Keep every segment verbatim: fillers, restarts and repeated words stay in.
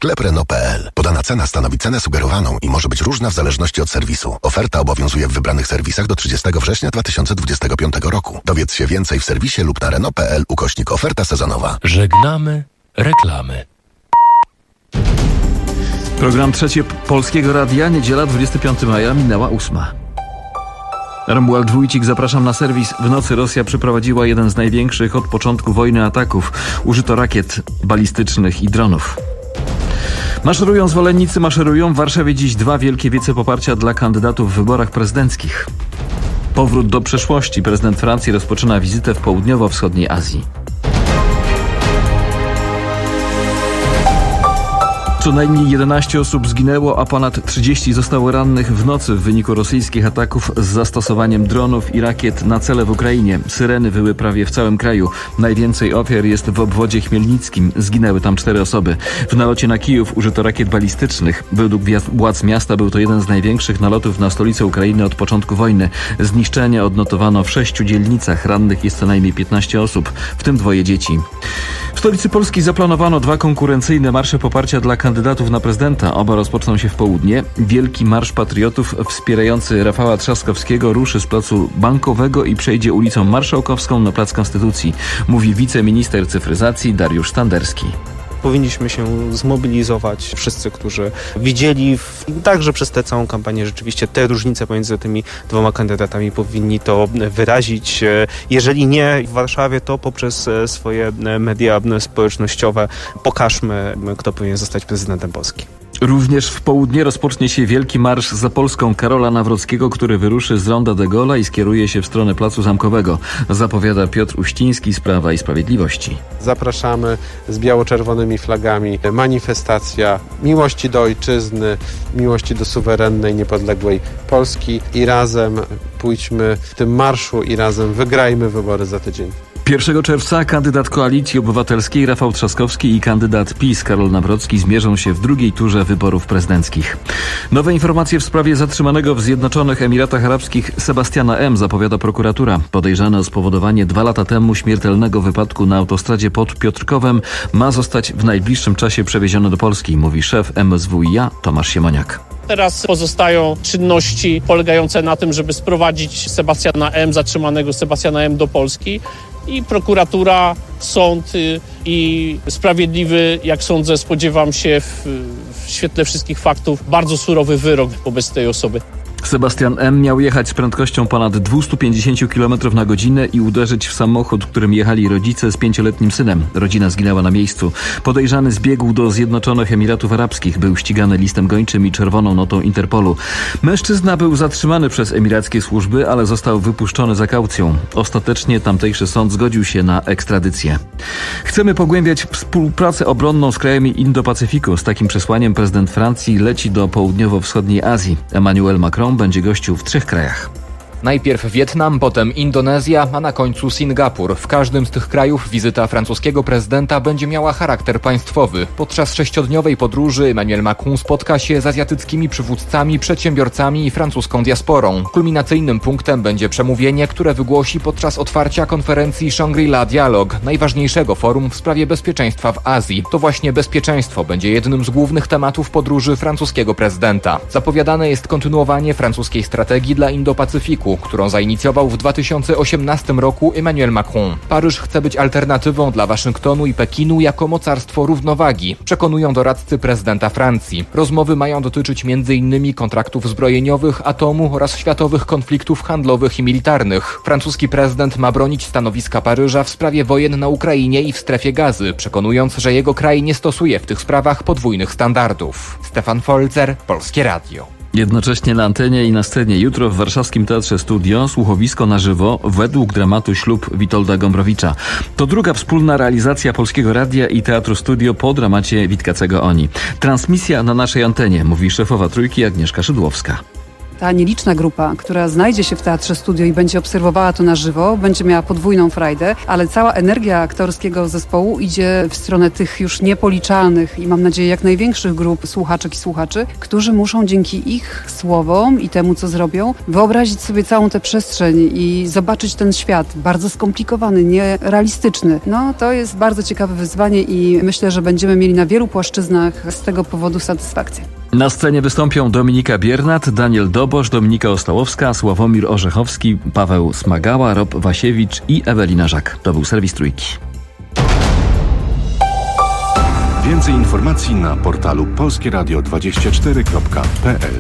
sklep renault kropka p l. Podana cena stanowi cenę sugerowaną i może być różna w zależności od serwisu. Oferta obowiązuje w wybranych serwisach do trzydziestego września dwa tysiące dwudziestego piątego roku. Dowiedz się więcej w serwisie lub na renault kropka p l ukośnik oferta sezonowa. Żegnamy reklamy. Program Trzecie Polskiego Radia, niedziela dwudziestego piątego maja, minęła ósma. Romuald Wójcik, zapraszam na serwis. W nocy Rosja przeprowadziła jeden z największych od początku wojny ataków. Użyto rakiet balistycznych i dronów. Maszerują zwolennicy, maszerują. W Warszawie dziś dwa wielkie wiece poparcia dla kandydatów w wyborach prezydenckich. Powrót do przeszłości. Prezydent Francji rozpoczyna wizytę w południowo-wschodniej Azji. Co najmniej jedenaście osób zginęło, a ponad trzydzieści zostało rannych w nocy w wyniku rosyjskich ataków z zastosowaniem dronów i rakiet na cele w Ukrainie. Syreny wyły prawie w całym kraju. Najwięcej ofiar jest w obwodzie chmielnickim. Zginęły tam cztery osoby. W nalocie na Kijów użyto rakiet balistycznych. Według władz miasta był to jeden z największych nalotów na stolicę Ukrainy od początku wojny. Zniszczenia odnotowano w sześciu dzielnicach. Rannych jest co najmniej piętnaście osób, w tym dwoje dzieci. W stolicy Polski zaplanowano dwa konkurencyjne marsze poparcia dla kandydatów na prezydenta. Oba rozpoczną się w południe. Wielki Marsz Patriotów wspierający Rafała Trzaskowskiego ruszy z Placu Bankowego i przejdzie ulicą Marszałkowską na Plac Konstytucji, mówi wiceminister cyfryzacji Dariusz Standerski. Powinniśmy się zmobilizować, wszyscy, którzy widzieli w, także przez tę całą kampanię rzeczywiście te różnice pomiędzy tymi dwoma kandydatami, powinni to wyrazić. Jeżeli nie w Warszawie, to poprzez swoje media społecznościowe pokażmy, kto powinien zostać prezydentem Polski. Również w południe rozpocznie się Wielki Marsz za Polską Karola Nawrockiego, który wyruszy z Ronda de Gaulle'a i skieruje się w stronę Placu Zamkowego. Zapowiada Piotr Uściński z Prawa i Sprawiedliwości. Zapraszamy z biało-czerwonymi flagami. Manifestacja miłości do ojczyzny, miłości do suwerennej, niepodległej Polski i razem pójdźmy w tym marszu i razem wygrajmy wybory za tydzień. pierwszego czerwca kandydat Koalicji Obywatelskiej Rafał Trzaskowski i kandydat PiS Karol Nawrocki zmierzą się w drugiej turze wyborów prezydenckich. Nowe informacje w sprawie zatrzymanego w Zjednoczonych Emiratach Arabskich Sebastiana M. zapowiada prokuratura. Podejrzany o spowodowanie dwa lata temu śmiertelnego wypadku na autostradzie pod Piotrkowem ma zostać w najbliższym czasie przewieziony do Polski, mówi szef M S W i a Tomasz Siemoniak. Teraz pozostają czynności polegające na tym, żeby sprowadzić Sebastiana M., zatrzymanego Sebastiana M. do Polski i prokuratura, sąd i sprawiedliwy, jak sądzę, spodziewam się w, w świetle wszystkich faktów, bardzo surowy wyrok wobec tej osoby. Sebastian M. miał jechać z prędkością ponad dwieście pięćdziesiąt kilometrów na godzinę i uderzyć w samochód, którym jechali rodzice z pięcioletnim synem. Rodzina zginęła na miejscu. Podejrzany zbiegł do Zjednoczonych Emiratów Arabskich. Był ścigany listem gończym i czerwoną notą Interpolu. Mężczyzna był zatrzymany przez emirackie służby, ale został wypuszczony za kaucją. Ostatecznie tamtejszy sąd zgodził się na ekstradycję. Chcemy pogłębiać współpracę obronną z krajami Indo-Pacyfiku. Z takim przesłaniem prezydent Francji leci do południowo-wschodniej Azji. Emmanuel Macron będzie gościł w trzech krajach. Najpierw Wietnam, potem Indonezja, a na końcu Singapur. W każdym z tych krajów wizyta francuskiego prezydenta będzie miała charakter państwowy. Podczas sześciodniowej podróży Emmanuel Macron spotka się z azjatyckimi przywódcami, przedsiębiorcami i francuską diasporą. Kulminacyjnym punktem będzie przemówienie, które wygłosi podczas otwarcia konferencji Shangri-La Dialog, najważniejszego forum w sprawie bezpieczeństwa w Azji. To właśnie bezpieczeństwo będzie jednym z głównych tematów podróży francuskiego prezydenta. Zapowiadane jest kontynuowanie francuskiej strategii dla Indo-Pacyfiku, którą zainicjował w dwa tysiące osiemnastym roku Emmanuel Macron. Paryż chce być alternatywą dla Waszyngtonu i Pekinu jako mocarstwo równowagi, przekonują doradcy prezydenta Francji. Rozmowy mają dotyczyć między innymi kontraktów zbrojeniowych, atomu oraz światowych konfliktów handlowych i militarnych. Francuski prezydent ma bronić stanowiska Paryża w sprawie wojen na Ukrainie i w strefie Gazy, przekonując, że jego kraj nie stosuje w tych sprawach podwójnych standardów. Stefan Folzer, Polskie Radio. Jednocześnie na antenie i na scenie jutro w warszawskim Teatrze Studio słuchowisko na żywo według dramatu Ślub Witolda Gombrowicza. To druga wspólna realizacja Polskiego Radia i Teatru Studio po dramacie Witkacego Oni. Transmisja na naszej antenie, mówi szefowa Trójki Agnieszka Szydłowska. ta nieliczna grupa, która znajdzie się w Teatrze Studio i będzie obserwowała to na żywo, będzie miała podwójną frajdę, ale cała energia aktorskiego zespołu idzie w stronę tych już niepoliczalnych i mam nadzieję jak największych grup słuchaczek i słuchaczy, którzy muszą dzięki ich słowom i temu, co zrobią, wyobrazić sobie całą tę przestrzeń i zobaczyć ten świat bardzo skomplikowany, nierealistyczny. No to jest bardzo ciekawe wyzwanie i myślę, że będziemy mieli na wielu płaszczyznach z tego powodu satysfakcję. Na scenie wystąpią Dominika Biernat, Daniel Dobosz, Dominika Ostałowska, Sławomir Orzechowski, Paweł Smagała, Rob Wasiewicz i Ewelina Żak. To był serwis Trójki. Więcej informacji na portalu polskie radio dwadzieścia cztery kropka p l.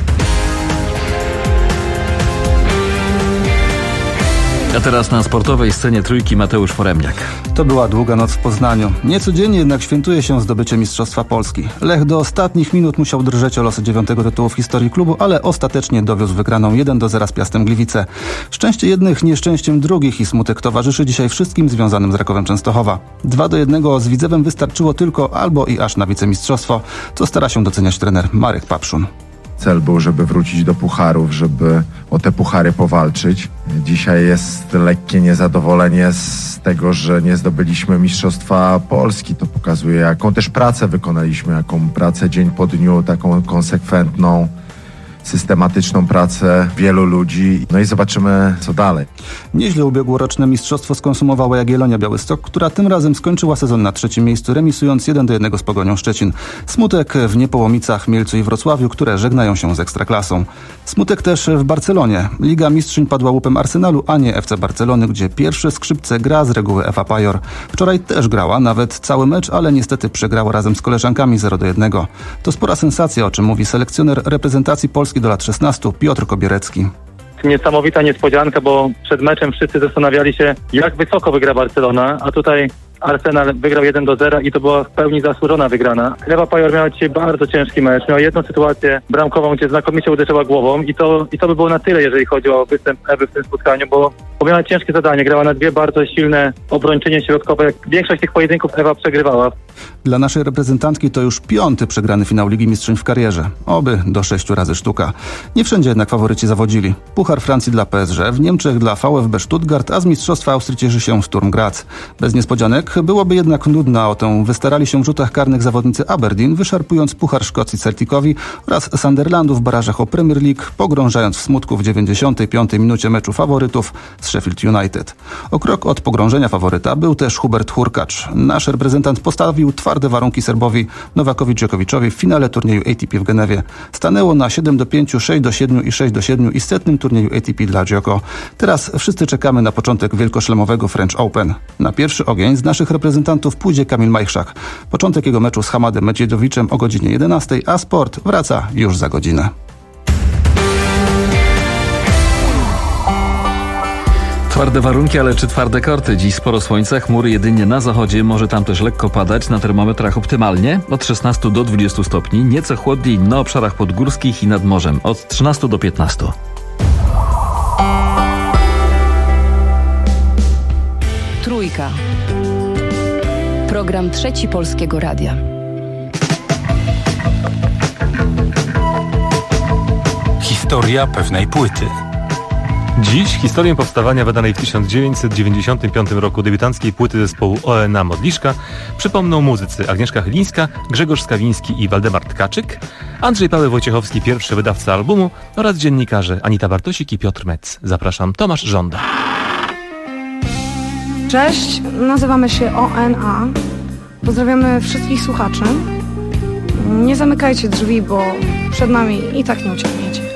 A teraz na sportowej scenie Trójki Mateusz Foremniak. To była długa noc w Poznaniu. Niecodziennie jednak świętuje się zdobycie Mistrzostwa Polski. Lech do ostatnich minut musiał drżeć o losy dziewiątego tytułu w historii klubu, ale ostatecznie dowiózł wygraną jeden do zera z Piastem Gliwice. Szczęście jednych, nieszczęściem drugich i smutek towarzyszy dzisiaj wszystkim związanym z Rakowem Częstochowa. dwa do jednego z Widzewem wystarczyło tylko albo i aż na wicemistrzostwo, co stara się doceniać trener Marek Papszun. Cel był, żeby wrócić do pucharów, żeby o te puchary powalczyć. Dzisiaj jest lekkie niezadowolenie z tego, że nie zdobyliśmy Mistrzostwa Polski. To pokazuje, jaką też pracę wykonaliśmy, jaką pracę dzień po dniu, taką konsekwentną, systematyczną pracę wielu ludzi. No i zobaczymy, co dalej. Nieźle ubiegłoroczne mistrzostwo skonsumowała Jagiellonia Białystok, która tym razem skończyła sezon na trzecim miejscu, remisując jeden do jednego z Pogonią Szczecin. Smutek w Niepołomicach, Mielcu i Wrocławiu, które żegnają się z Ekstraklasą. Smutek też w Barcelonie. Liga Mistrzyń padła łupem Arsenalu, a nie F C Barcelony, gdzie pierwsze skrzypce gra z reguły Efa Pajor. Wczoraj też grała, nawet cały mecz, ale niestety przegrała razem z koleżankami zero do jednego. To spora sensacja, o czym mówi selekcjoner reprezentacji Polski do lat szesnastu Piotr Kobierecki. Niesamowita niespodzianka, bo przed meczem wszyscy zastanawiali się, jak wysoko wygra Barcelona, a tutaj Arsenal wygrał jeden do zera i to była w pełni zasłużona wygrana. Ewa Pajor miała dzisiaj bardzo ciężki mecz. Miała jedną sytuację bramkową, gdzie znakomicie uderzyła głową i to, i to by było na tyle, jeżeli chodzi o występ Ewy w tym spotkaniu, bo, bo miała ciężkie zadanie. Grała na dwie bardzo silne obrończynie środkowe. Większość tych pojedynków Ewa przegrywała. Dla naszej reprezentantki to już piąty przegrany finał Ligi Mistrzyń w karierze. Oby do sześciu razy sztuka. Nie wszędzie jednak faworyci zawodzili. Puchar Francji dla P S G, w Niemczech dla V f B Stuttgart, a z mistrzostwa Austrii cieszy się Sturm Graz. Bez niespodzianek byłoby jednak nudno, a o tę wystarali się w rzutach karnych zawodnicy Aberdeen, wyszarpując Puchar Szkocji Celticowi oraz Sunderlandu w barażach o Premier League, pogrążając w smutku w dziewięćdziesiątej piątej minucie meczu faworytów z Sheffield United. O krok od pogrążenia faworyta był też Hubert Hurkacz. Nasz reprezentant postawił twarde warunki Serbowi Nowakowi Dżokowiczowi w finale turnieju A T P w Genewie. Stanęło na siedem do pięciu, sześć do siedmiu i sześć do siedmiu i setnym turnieju A T P dla Dżoko. Teraz wszyscy czekamy na początek wielkoszlemowego French Open. Na pierwszy ogień z naszych reprezentantów pójdzie Kamil Majchrzak. Początek jego meczu z Hamadem Medziedowiczem o godzinie jedenastej, a sport wraca już za godzinę. Twarde warunki, ale czy twarde korty? Dziś sporo słońca, chmury jedynie na zachodzie, może tam też lekko padać, na termometrach optymalnie od szesnastu do dwudziestu stopni, nieco chłodniej na obszarach podgórskich i nad morzem od trzynastu do piętnastu. Trójka. Program Trzeci Polskiego Radia. Historia pewnej płyty. Dziś historię powstawania wydanej w tysiąc dziewięćset dziewięćdziesiątym piątym roku debiutanckiej płyty zespołu O N A Modliszka przypomną muzycy Agnieszka Chylińska, Grzegorz Skawiński i Waldemar Tkaczyk, Andrzej Paweł Wojciechowski, pierwszy wydawca albumu, oraz dziennikarze Anita Bartosik i Piotr Metz. Zapraszam, Tomasz Żąda. Cześć, nazywamy się O N A. Pozdrawiamy wszystkich słuchaczy. Nie zamykajcie drzwi, bo przed nami i tak nie uciekniecie.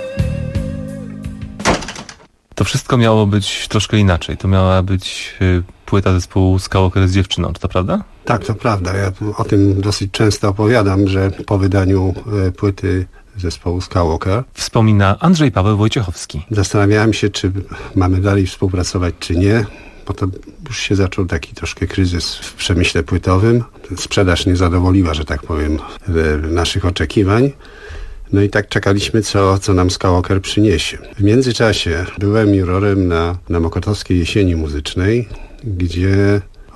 To wszystko miało być troszkę inaczej. To miała być y, płyta zespołu Skywalker z dziewczyną, czy to prawda? Tak, to prawda. Ja o tym dosyć często opowiadam, że po wydaniu y, płyty zespołu Skywalker wspomina Andrzej Paweł Wojciechowski. Zastanawiałem się, czy mamy dalej współpracować, czy nie. Potem już się zaczął taki troszkę kryzys w przemyśle płytowym. Sprzedaż nie zadowoliła, że tak powiem, naszych oczekiwań. No i tak czekaliśmy, co, co nam Skywalker przyniesie. W międzyczasie byłem jurorem na, na Mokotowskiej Jesieni Muzycznej, gdzie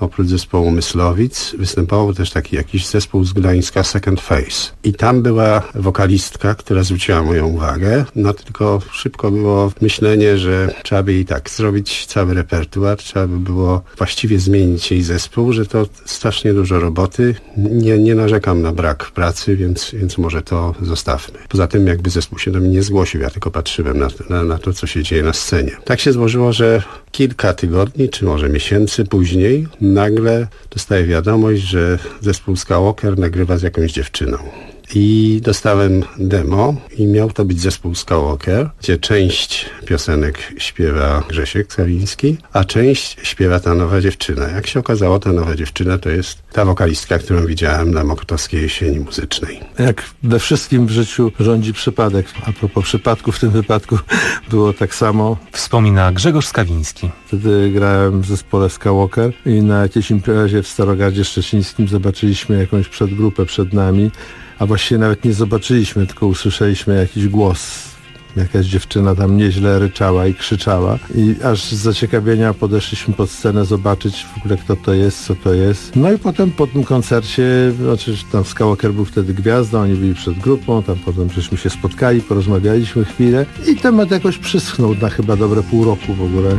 oprócz zespołu Myslowic, występował też taki jakiś zespół z Gdańska, Second Face. I tam była wokalistka, która zwróciła moją uwagę, no tylko szybko było myślenie, że trzeba by jej tak zrobić cały repertuar, trzeba by było właściwie zmienić jej zespół, że to strasznie dużo roboty. Nie, nie narzekam na brak pracy, więc, więc może to zostawmy. Poza tym jakby zespół się do mnie nie zgłosił, ja tylko patrzyłem na, na, na to, co się dzieje na scenie. Tak się złożyło, że kilka tygodni, czy może miesięcy później nagle dostaję wiadomość, że zespół Skywalker nagrywa z jakąś dziewczyną. I dostałem demo i miał to być zespół Skywalker, gdzie część piosenek śpiewa Grzesiek Skawiński, a część śpiewa ta nowa dziewczyna. Jak się okazało, ta nowa dziewczyna to jest ta wokalistka, którą widziałem na Mokotowskiej Jesieni Muzycznej. Jak we wszystkim w życiu rządzi przypadek. A propos przypadku, w tym wypadku było tak samo. Wspomina Grzegorz Skawiński. Wtedy grałem w zespole Skywalker i na jakiejś imprezie w Starogardzie Szczecińskim zobaczyliśmy jakąś przedgrupę przed nami, a właściwie nawet nie zobaczyliśmy, tylko usłyszeliśmy jakiś głos. Jakaś dziewczyna tam nieźle ryczała i krzyczała i aż z zaciekawienia podeszliśmy pod scenę zobaczyć w ogóle kto to jest, co to jest. No i potem po tym koncercie, znaczy tam Skywalker był wtedy gwiazdą, oni byli przed grupą, tam potem żeśmy się spotkali, porozmawialiśmy chwilę i temat jakoś przyschnął na chyba dobre pół roku w ogóle.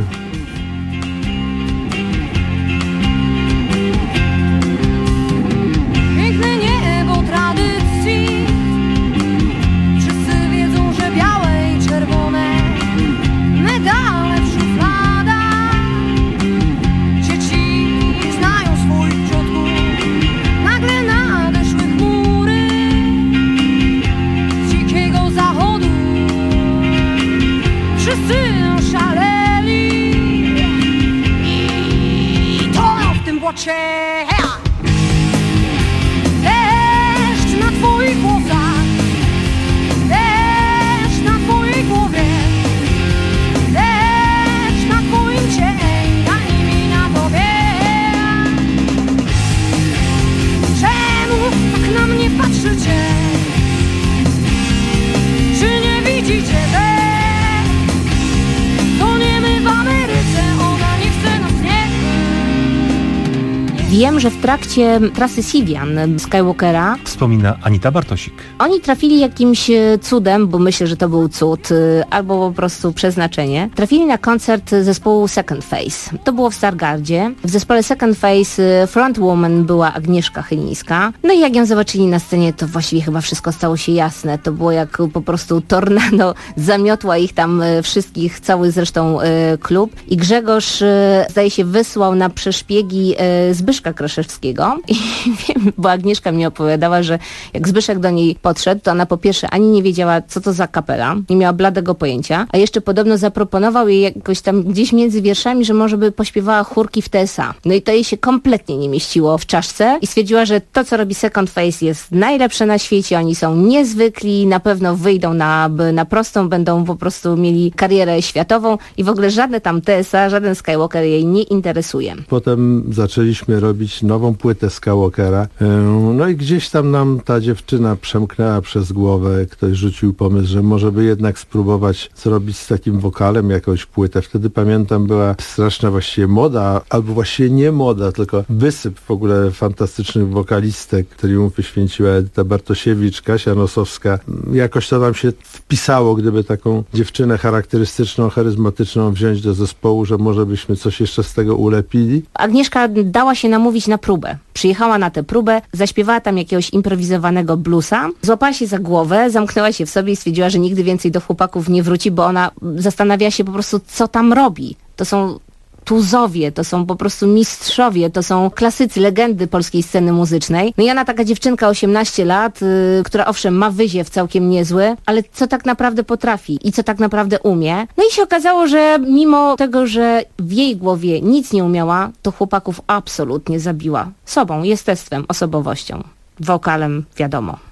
Deszcz na twoich włosach, deszcz na twojej głowie, deszcz na twoim ciele, a nimi na tobie. Czemu tak na mnie patrzycie? Czy nie widzicie, że to nie my w Ameryce, ona nie chce nas nie. Wiem, że w trakcie trasy Siwian Skywalkera, wspomina Anita Bartosik, oni trafili jakimś cudem, bo myślę, że to był cud, albo po prostu przeznaczenie. Trafili na koncert zespołu Second Face. To było w Stargardzie. W zespole Second Face frontwoman była Agnieszka Chylińska. No i jak ją zobaczyli na scenie, to właściwie chyba wszystko stało się jasne. To było jak po prostu tornado, zamiotła ich tam wszystkich, cały zresztą klub. I Grzegorz, zdaje się, wysłał na przeszpiegi Zbyszka Kraszewskiego i wiem, bo Agnieszka mi opowiadała, że jak Zbyszek do niej podszedł, to ona po pierwsze ani nie wiedziała, co to za kapela, nie miała bladego pojęcia, a jeszcze podobno zaproponował jej jakoś tam gdzieś między wierszami, że może by pośpiewała chórki w T S A. No i to jej się kompletnie nie mieściło w czaszce i stwierdziła, że to, co robi Second Face, jest najlepsze na świecie, oni są niezwykli, na pewno wyjdą na, na prostą, będą po prostu mieli karierę światową i w ogóle żadne tam T S A, żaden Skywalker jej nie interesuje. Potem zaczęliśmy robić nową płytę Skywalkera. No i gdzieś tam nam ta dziewczyna przemknęła przez głowę. Ktoś rzucił pomysł, że może by jednak spróbować zrobić z takim wokalem jakąś płytę. Wtedy pamiętam, była straszna właściwie moda, albo właściwie nie moda, tylko wysyp w ogóle fantastycznych wokalistek, którym poświęciła Edyta Bartosiewicz, Kasia Nosowska. Jakoś to nam się wpisało, gdyby taką dziewczynę charakterystyczną, charyzmatyczną wziąć do zespołu, że może byśmy coś jeszcze z tego ulepili. Agnieszka dała się namówić na próbę. Przyjechała na tę próbę, zaśpiewała tam jakiegoś improwizowanego bluesa, złapała się za głowę, zamknęła się w sobie i stwierdziła, że nigdy więcej do chłopaków nie wróci, bo ona zastanawia się po prostu, co tam robi. To są tuzowie, to są po prostu mistrzowie, to są klasycy, legendy polskiej sceny muzycznej. No i ona, taka dziewczynka, osiemnaście lat, yy, która owszem ma wyziew całkiem niezły, ale co tak naprawdę potrafi i co tak naprawdę umie. No i się okazało, że mimo tego, że w jej głowie nic nie umiała, to chłopaków absolutnie zabiła sobą, jestestwem, osobowością, wokalem, wiadomo.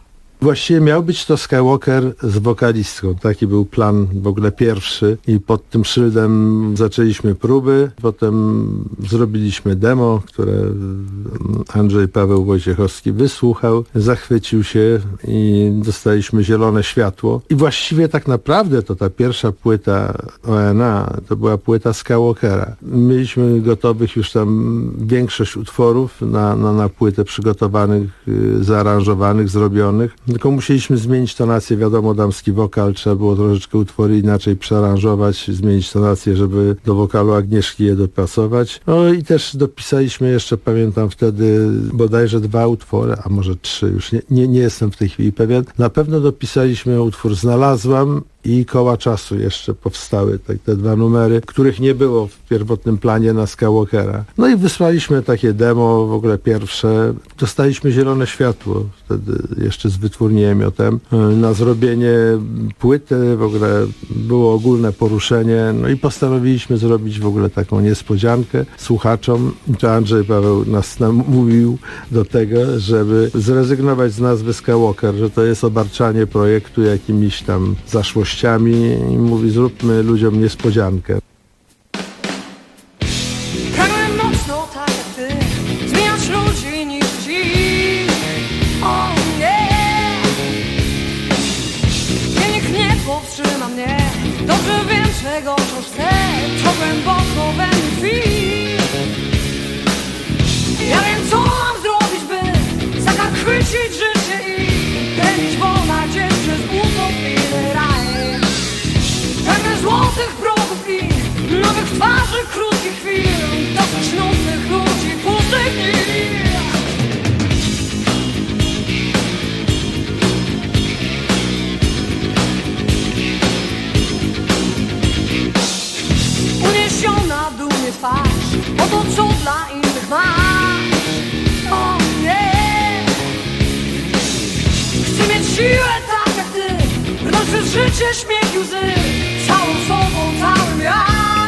Właściwie miał być to Skywalker z wokalistką. Taki był plan w ogóle pierwszy i pod tym szyldem zaczęliśmy próby. Potem zrobiliśmy demo, które Andrzej Paweł Wojciechowski wysłuchał, zachwycił się i dostaliśmy zielone światło. I właściwie tak naprawdę to ta pierwsza płyta O N A to była płyta Skywalkera. Mieliśmy gotowych już tam większość utworów na, na, na płytę przygotowanych, yy, zaaranżowanych, zrobionych. Tylko musieliśmy zmienić tonację, wiadomo, damski wokal, trzeba było troszeczkę utwory inaczej przearanżować, zmienić tonację, żeby do wokalu Agnieszki je dopasować. No i też dopisaliśmy jeszcze, pamiętam wtedy, bodajże dwa utwory, a może trzy, już nie, nie, nie jestem w tej chwili pewien. Na pewno dopisaliśmy utwór Znalazłam i Koła Czasu jeszcze powstały, tak, te dwa numery, których nie było w pierwotnym planie na Skywalkera. No i wysłaliśmy takie demo, w ogóle pierwsze. Dostaliśmy zielone światło, wtedy jeszcze z wytwórni Emiotem, na zrobienie płyty, w ogóle było ogólne poruszenie, no i postanowiliśmy zrobić w ogóle taką niespodziankę słuchaczom. To Andrzej Paweł nas namówił do tego, żeby zrezygnować z nazwy Skywalker, że to jest obarczanie projektu jakimiś tam zaszłościami i mówi, zróbmy ludziom niespodziankę. Pragnę mocno tak jak ty zmieniać ludzi niż dziś. O nie, nie, nikt nie powstrzyma mnie. Dobrze wiem, czego wciąż chcę, to głęboko we mnie tkwi. Ja wiem, co mam zrobić, by zachwycić życie i pędzić wolna gdzieś przez utopijny raj. Pełne złotych progów i nowych twarzy, krótkich chwil, dosyć nudnych ludzi, pustych dni. Uniesiona dumnie twarz, o to co dla innych masz. O nie, chcę mieć siłę tak jak ty, brnąć przez życie, śmiech i łzy, całą sobą, całym ja.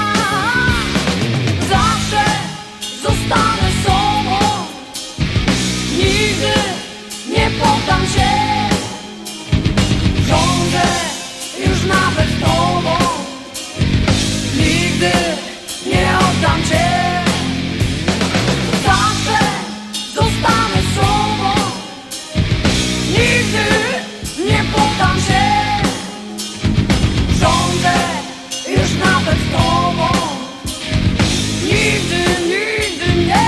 Zawsze zostanę sobą, nigdy nie poddam się. Rządzę już nawet tobą, nigdy nie oddam cię. Zawsze zostanę sobą, nigdy nie poddam się. Rządzę już nawet tobą, nigdy, nigdy nie.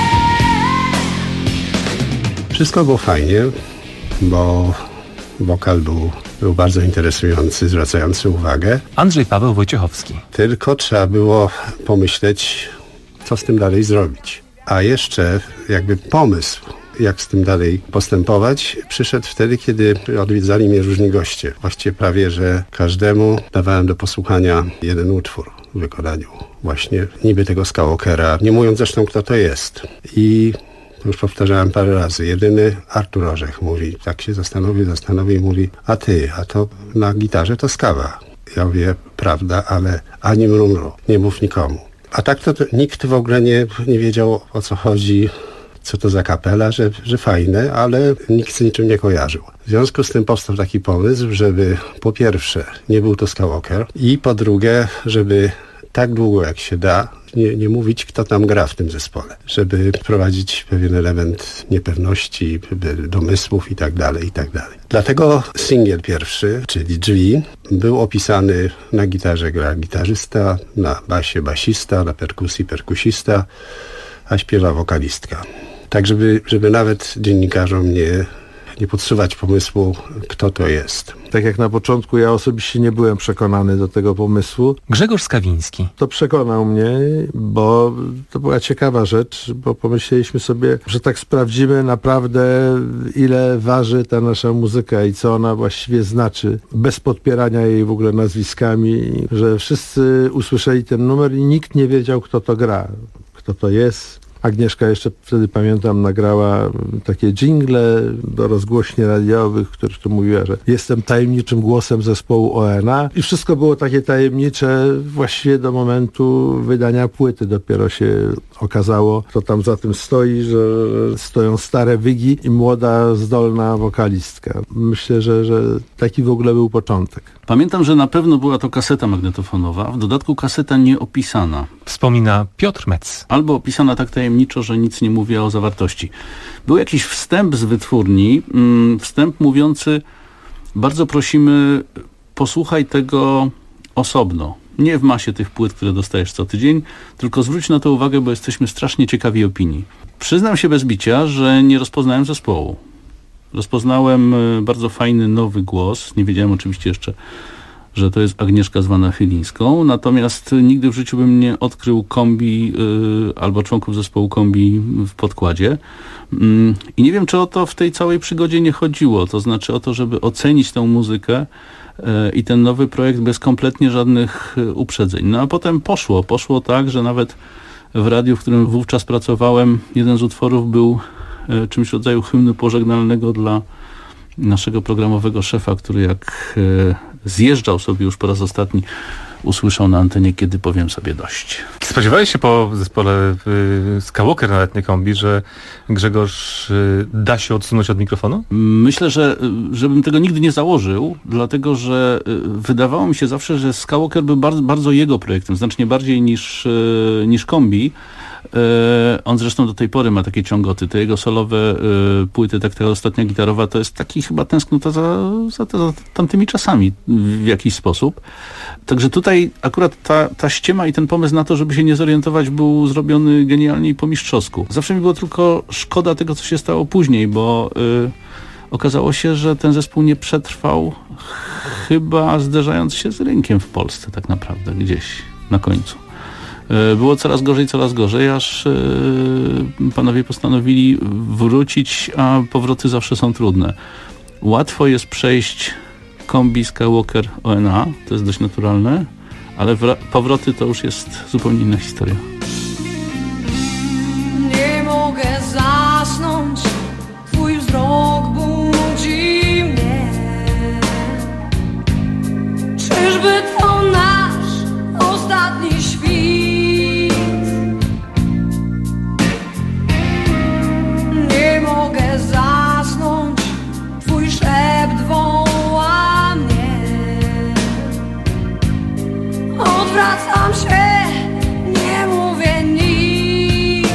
Wszystko było fajnie, bo wokal był, był bardzo interesujący, zwracający uwagę. Andrzej Paweł Wojciechowski. Tylko trzeba było pomyśleć, co z tym dalej zrobić. A jeszcze jakby pomysł, jak z tym dalej postępować, przyszedł wtedy, kiedy odwiedzali mnie różni goście. Właściwie prawie, że każdemu dawałem do posłuchania jeden utwór w wykonaniu właśnie niby tego Skywalkera, nie mówiąc zresztą, kto to jest. I już powtarzałem parę razy. Jedyny Artur Orzech mówi, tak się zastanowił, zastanowił i mówi, a ty, a to na gitarze to Skawa. Ja mówię, prawda, ale ani mrumru, nie mów nikomu. A tak to, to nikt w ogóle nie, nie wiedział, o co chodzi, co to za kapela, że, że fajne, ale nikt z niczym nie kojarzył. W związku z tym powstał taki pomysł, żeby po pierwsze nie był to Skywalker i po drugie, żeby tak długo jak się da nie, nie mówić, kto tam gra w tym zespole, żeby wprowadzić pewien element niepewności, domysłów i tak dalej, i tak dalej. Dlatego singiel pierwszy, czyli Drzwi, był opisany: na gitarze gra gitarzysta, na basie basista, na perkusji perkusista, a śpiewa wokalistka. Tak, żeby, żeby nawet dziennikarzom nie, nie podsuwać pomysłu, kto to jest. Tak jak na początku ja osobiście nie byłem przekonany do tego pomysłu. Grzegorz Skawiński. To przekonał mnie, bo to była ciekawa rzecz, bo pomyśleliśmy sobie, że tak sprawdzimy naprawdę, ile waży ta nasza muzyka i co ona właściwie znaczy, bez podpierania jej w ogóle nazwiskami, że wszyscy usłyszeli ten numer i nikt nie wiedział, kto to gra, kto to jest. Agnieszka jeszcze wtedy, pamiętam, nagrała takie dżingle do rozgłośni radiowych, w których to mówiła, że jestem tajemniczym głosem zespołu O N A i wszystko było takie tajemnicze właściwie do momentu wydania płyty. Dopiero się okazało, kto tam za tym stoi, że stoją stare wygi i młoda, zdolna wokalistka. Myślę, że, że taki w ogóle był początek. Pamiętam, że na pewno była to kaseta magnetofonowa, w dodatku kaseta nieopisana. Wspomina Piotr Metz. Albo opisana tak tajemniczo, że nic nie mówiła o zawartości. Był jakiś wstęp z wytwórni, wstęp mówiący: bardzo prosimy, posłuchaj tego osobno. Nie w masie tych płyt, które dostajesz co tydzień, tylko zwróć na to uwagę, bo jesteśmy strasznie ciekawi opinii. Przyznam się bez bicia, że nie rozpoznałem zespołu. Rozpoznałem bardzo fajny, nowy głos. Nie wiedziałem oczywiście jeszcze, że to jest Agnieszka zwana Chylińską, natomiast nigdy w życiu bym nie odkrył kombi yy, albo członków zespołu kombi w podkładzie. Yy, I nie wiem, czy o to w tej całej przygodzie nie chodziło. To znaczy o to, żeby ocenić tę muzykę yy, i ten nowy projekt bez kompletnie żadnych yy, uprzedzeń. No a potem poszło. Poszło tak, że nawet w radiu, w którym wówczas pracowałem, jeden z utworów był yy, czymś w rodzaju hymnu pożegnalnego dla naszego programowego szefa, który jak e, zjeżdżał sobie już po raz ostatni, usłyszał na antenie, kiedy powiem sobie dość. Spodziewałeś się po zespole y, Skywalker na Letniej Kombi, że Grzegorz y, da się odsunąć od mikrofonu? Myślę, że żebym tego nigdy nie założył, dlatego że y, wydawało mi się zawsze, że Skywalker był bardzo, bardzo jego projektem, znacznie bardziej niż, y, niż Kombi. On zresztą do tej pory ma takie ciągoty. Te jego solowe y, płyty, tak ta ostatnia gitarowa, to jest taki chyba tęsknota za, za, za tamtymi czasami w jakiś sposób. Także tutaj akurat ta, ta ściema i ten pomysł na to, żeby się nie zorientować, był zrobiony genialnie i po mistrzowsku. Zawsze mi było tylko szkoda tego, co się stało później, bo y, okazało się, że ten zespół nie przetrwał, chyba zderzając się z rynkiem w Polsce tak naprawdę gdzieś na końcu. Było coraz gorzej, coraz gorzej, aż yy, panowie postanowili wrócić, a powroty zawsze są trudne. Łatwo jest przejść kombi Skywalker O N A, to jest dość naturalne, ale wra- powroty to już jest zupełnie inna historia. Nie mogę zasnąć, twój wzrok budzi mnie. Czyżby to nasz ostatni świt? Nie mogę zasnąć, twój szept woła mnie. Odwracam się, nie mówię nic.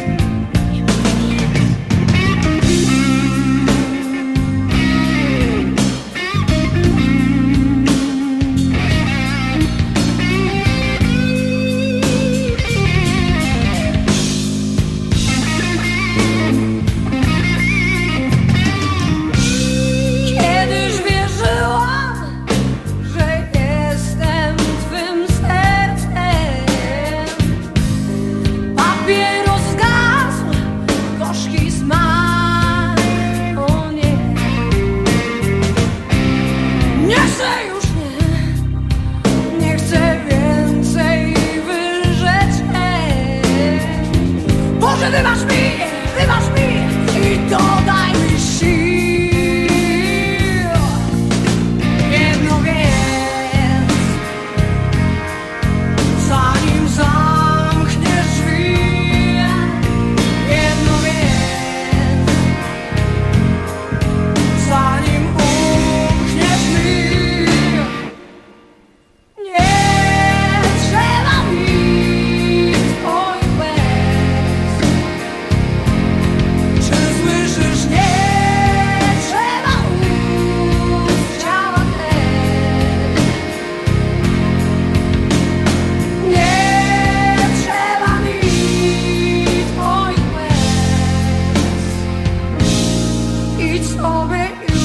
Kiedyś wierzyłam, że jestem twym sercem. Papieros zgasł, gorzki smak. O nie, nie chcę już, nie, nie chcę więcej wyrzeczeń. Boże, wybacz mi, wybacz mi i dodaj mi sił. Jedno więc, zanim zamkniesz drzwi. Jedno więc, zanim umkniesz mi. Nie trzeba mi twoich łez. Czy słyszysz? Nie trzeba ust ciała też. Nie trzeba mi twoich łez. Idź sobie już.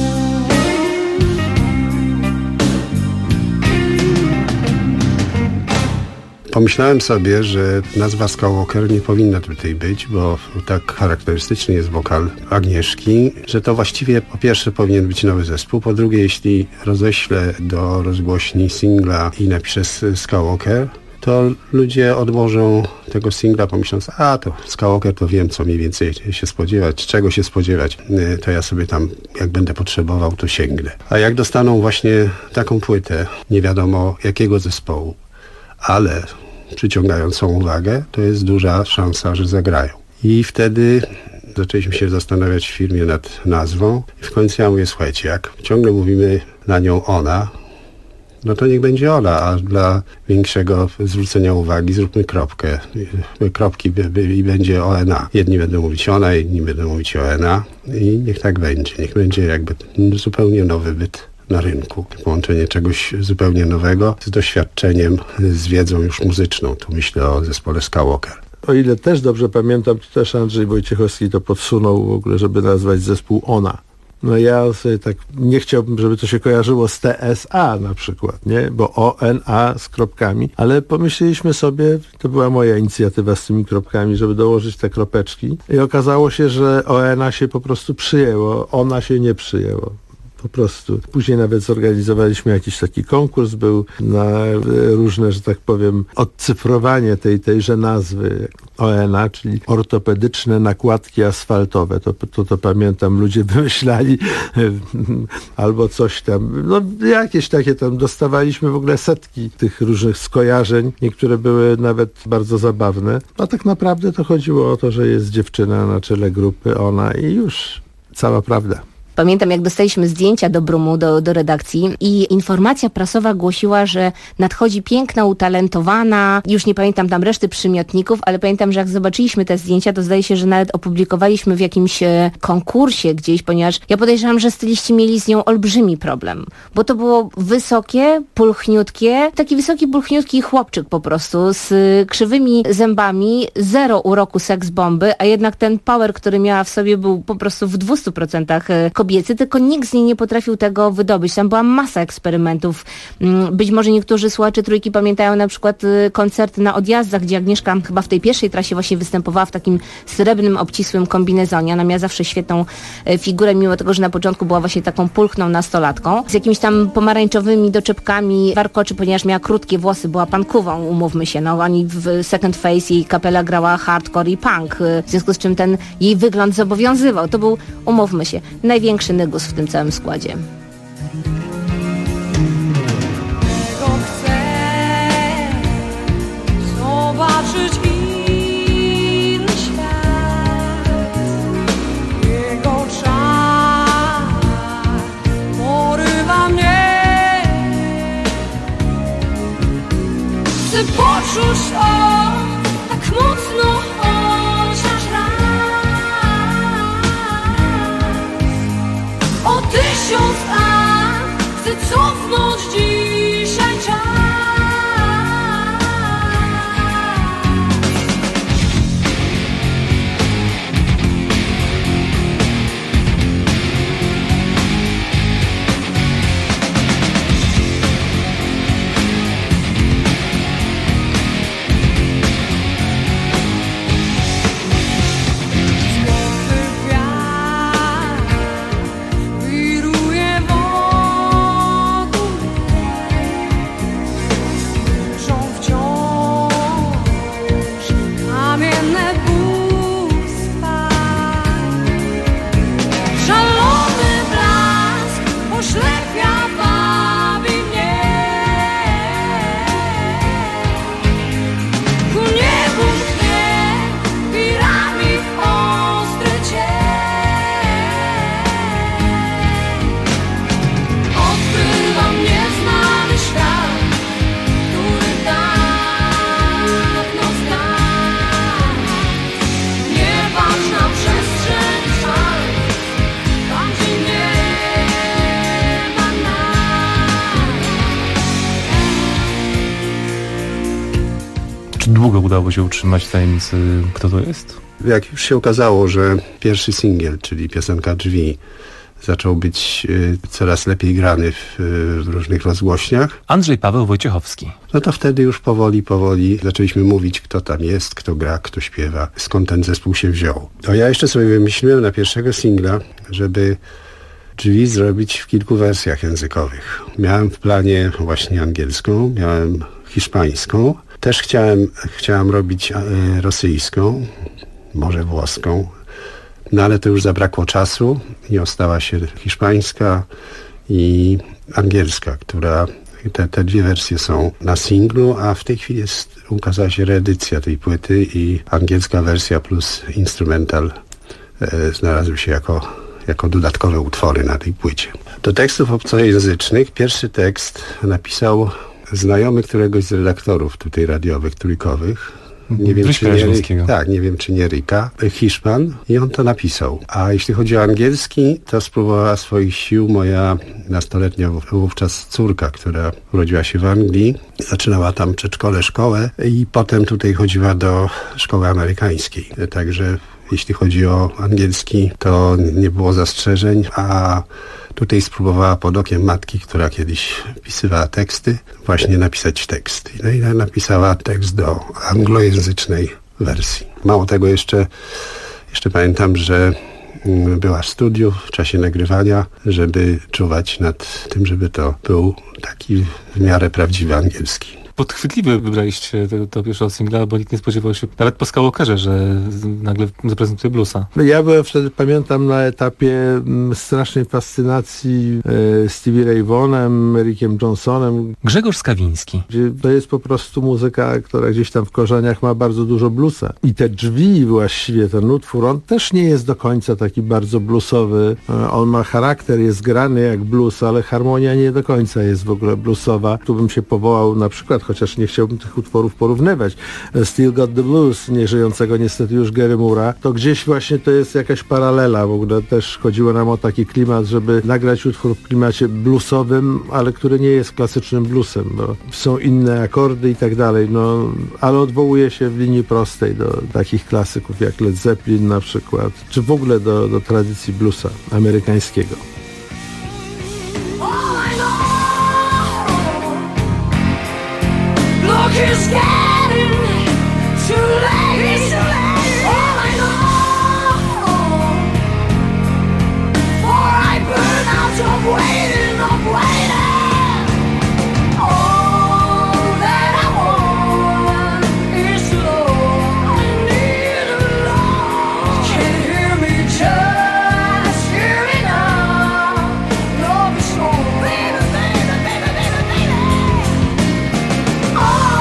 Pomyślałem sobie, że nazwa Skywalker nie powinna tutaj być, bo tak charakterystyczny jest wokal Agnieszki, że to właściwie po pierwsze powinien być nowy zespół, po drugie jeśli roześlę do rozgłośni singla i napiszę Skywalker, to ludzie odłożą tego singla, pomyśląc, a to Skywalker, to wiem, co mniej więcej się spodziewać, czego się spodziewać, to ja sobie tam, jak będę potrzebował, to sięgnę. A jak dostaną właśnie taką płytę, nie wiadomo jakiego zespołu, ale przyciągającą uwagę, to jest duża szansa, że zagrają. I wtedy zaczęliśmy się zastanawiać w firmie nad nazwą i w końcu ja mówię, słuchajcie, jak ciągle mówimy na nią ona, no to niech będzie ona, a dla większego zwrócenia uwagi zróbmy kropkę, kropki by, by, i będzie O N A. Jedni będą mówić ona, inni będą mówić O N A i niech tak będzie, niech będzie jakby zupełnie nowy byt na rynku. Połączenie czegoś zupełnie nowego z doświadczeniem, z wiedzą już muzyczną. Tu myślę o zespole Skywalker. O ile też dobrze pamiętam, to też Andrzej Wojciechowski to podsunął w ogóle, żeby nazwać zespół Ona. No ja sobie tak nie chciałbym, żeby to się kojarzyło z T S A na przykład, nie? Bo O N A z kropkami, ale pomyśleliśmy sobie, to była moja inicjatywa z tymi kropkami, żeby dołożyć te kropeczki i okazało się, że O N A się po prostu przyjęło, ona się nie przyjęło. Po prostu. Później nawet zorganizowaliśmy jakiś taki konkurs, był na różne, że tak powiem, odcyfrowanie tej, tejże nazwy O N A, czyli ortopedyczne nakładki asfaltowe. To, to, to pamiętam, ludzie wymyślali albo coś tam. No jakieś takie tam, dostawaliśmy w ogóle setki tych różnych skojarzeń. Niektóre były nawet bardzo zabawne. A tak naprawdę to chodziło o to, że jest dziewczyna na czele grupy, ona i już cała prawda. Pamiętam, jak dostaliśmy zdjęcia do Brumu, do, do redakcji i informacja prasowa głosiła, że nadchodzi piękna, utalentowana, już nie pamiętam tam reszty przymiotników, ale pamiętam, że jak zobaczyliśmy te zdjęcia, to zdaje się, że nawet opublikowaliśmy w jakimś e, konkursie gdzieś, ponieważ ja podejrzewam, że styliści mieli z nią olbrzymi problem, bo to było wysokie, pulchniutkie, taki wysoki, pulchniutki chłopczyk po prostu z y, krzywymi zębami, zero uroku seks bomby, a jednak ten power, który miała w sobie, był po prostu w dwustu procentach y, kobiecy, tylko nikt z niej nie potrafił tego wydobyć. Tam była masa eksperymentów. Być może niektórzy słuchacze Trójki pamiętają na przykład koncerty na Odjazdach, gdzie Agnieszka chyba w tej pierwszej trasie właśnie występowała w takim srebrnym, obcisłym kombinezonie. Ona miała zawsze świetną figurę, mimo tego, że na początku była właśnie taką pulchną nastolatką. Z jakimiś tam pomarańczowymi doczepkami warkoczy, ponieważ miała krótkie włosy, była punkową, umówmy się. No, oni w Second Face jej kapela grała hardcore i punk, w związku z czym ten jej wygląd zobowiązywał. To był, umówmy się, największy Największy nygus w tym całym składzie. Chcę zobaczyć inny świat. Jego czar porywa mnie. Chcę poczuć to tak mocno, chociaż raz. O tysiąc lat chcę cofnąć dzisiaj czas. Długo udało się utrzymać tajemnicy, kto to jest? Jak już się okazało, że pierwszy singiel, czyli piosenka Drzwi, zaczął być y, coraz lepiej grany w, y, w różnych rozgłośniach. Andrzej Paweł Wojciechowski. No to wtedy już powoli, powoli zaczęliśmy mówić, kto tam jest, kto gra, kto śpiewa, skąd ten zespół się wziął. To ja jeszcze sobie wymyśliłem na pierwszego singla, żeby Drzwi zrobić w kilku wersjach językowych. Miałem w planie właśnie angielską, miałem hiszpańską. Też chciałem, chciałem robić e, rosyjską, może włoską, no ale to już zabrakło czasu i ostała się hiszpańska i angielska, która te, te dwie wersje są na singlu, a w tej chwili jest, ukazała się reedycja tej płyty i angielska wersja plus instrumental e, znalazły się jako, jako dodatkowe utwory na tej płycie. Do tekstów obcojęzycznych pierwszy tekst napisał znajomy któregoś z redaktorów tutaj radiowych, trójkowych. Nie wiem, czy nie, tak, nie wiem, czy nie Ryka, Hiszpan, i on to napisał. A jeśli chodzi o angielski, to spróbowała swoich sił moja nastoletnia wówczas córka, która urodziła się w Anglii. Zaczynała tam przedszkole, szkołę i potem tutaj chodziła do szkoły amerykańskiej. Także jeśli chodzi o angielski, to nie było zastrzeżeń, a tutaj spróbowała pod okiem matki, która kiedyś pisywała teksty, właśnie napisać tekst. No i napisała tekst do anglojęzycznej wersji. Mało tego, jeszcze, jeszcze pamiętam, że była w studiu w czasie nagrywania, żeby czuwać nad tym, żeby to był taki w miarę prawdziwy angielski. Podchwytliwy wybraliście tego, tego pierwszego singla, bo nikt nie spodziewał się, nawet po Skywalkerze, że nagle zaprezentuje bluesa. Ja byłem wtedy, pamiętam, na etapie m, strasznej fascynacji e, Stevie Ray Vaughanem, Ericiem Johnsonem. Grzegorz Skawiński. To jest po prostu muzyka, która gdzieś tam w korzeniach ma bardzo dużo bluesa. I te drzwi właściwie, ten utwór, on też nie jest do końca taki bardzo bluesowy. E, on ma charakter, jest grany jak blues, ale harmonia nie do końca jest w ogóle bluesowa. Tu bym się powołał na przykład, chociaż nie chciałbym tych utworów porównywać. Still Got the Blues, nieżyjącego niestety już Gary Moore'a, to gdzieś właśnie to jest jakaś paralela. W ogóle też chodziło nam o taki klimat, żeby nagrać utwór w klimacie bluesowym, ale który nie jest klasycznym bluesem, bo są inne akordy i tak dalej, no, ale odwołuje się w linii prostej do takich klasyków jak Led Zeppelin na przykład, czy w ogóle do, do tradycji bluesa amerykańskiego. Look, it's getting too late. It's too late. All I know, for I burn out of waiting, of waiting. All that I want is love. I need a love. Can you hear me? Just hear me now. Love is so, baby, baby, baby, baby, baby. Oh.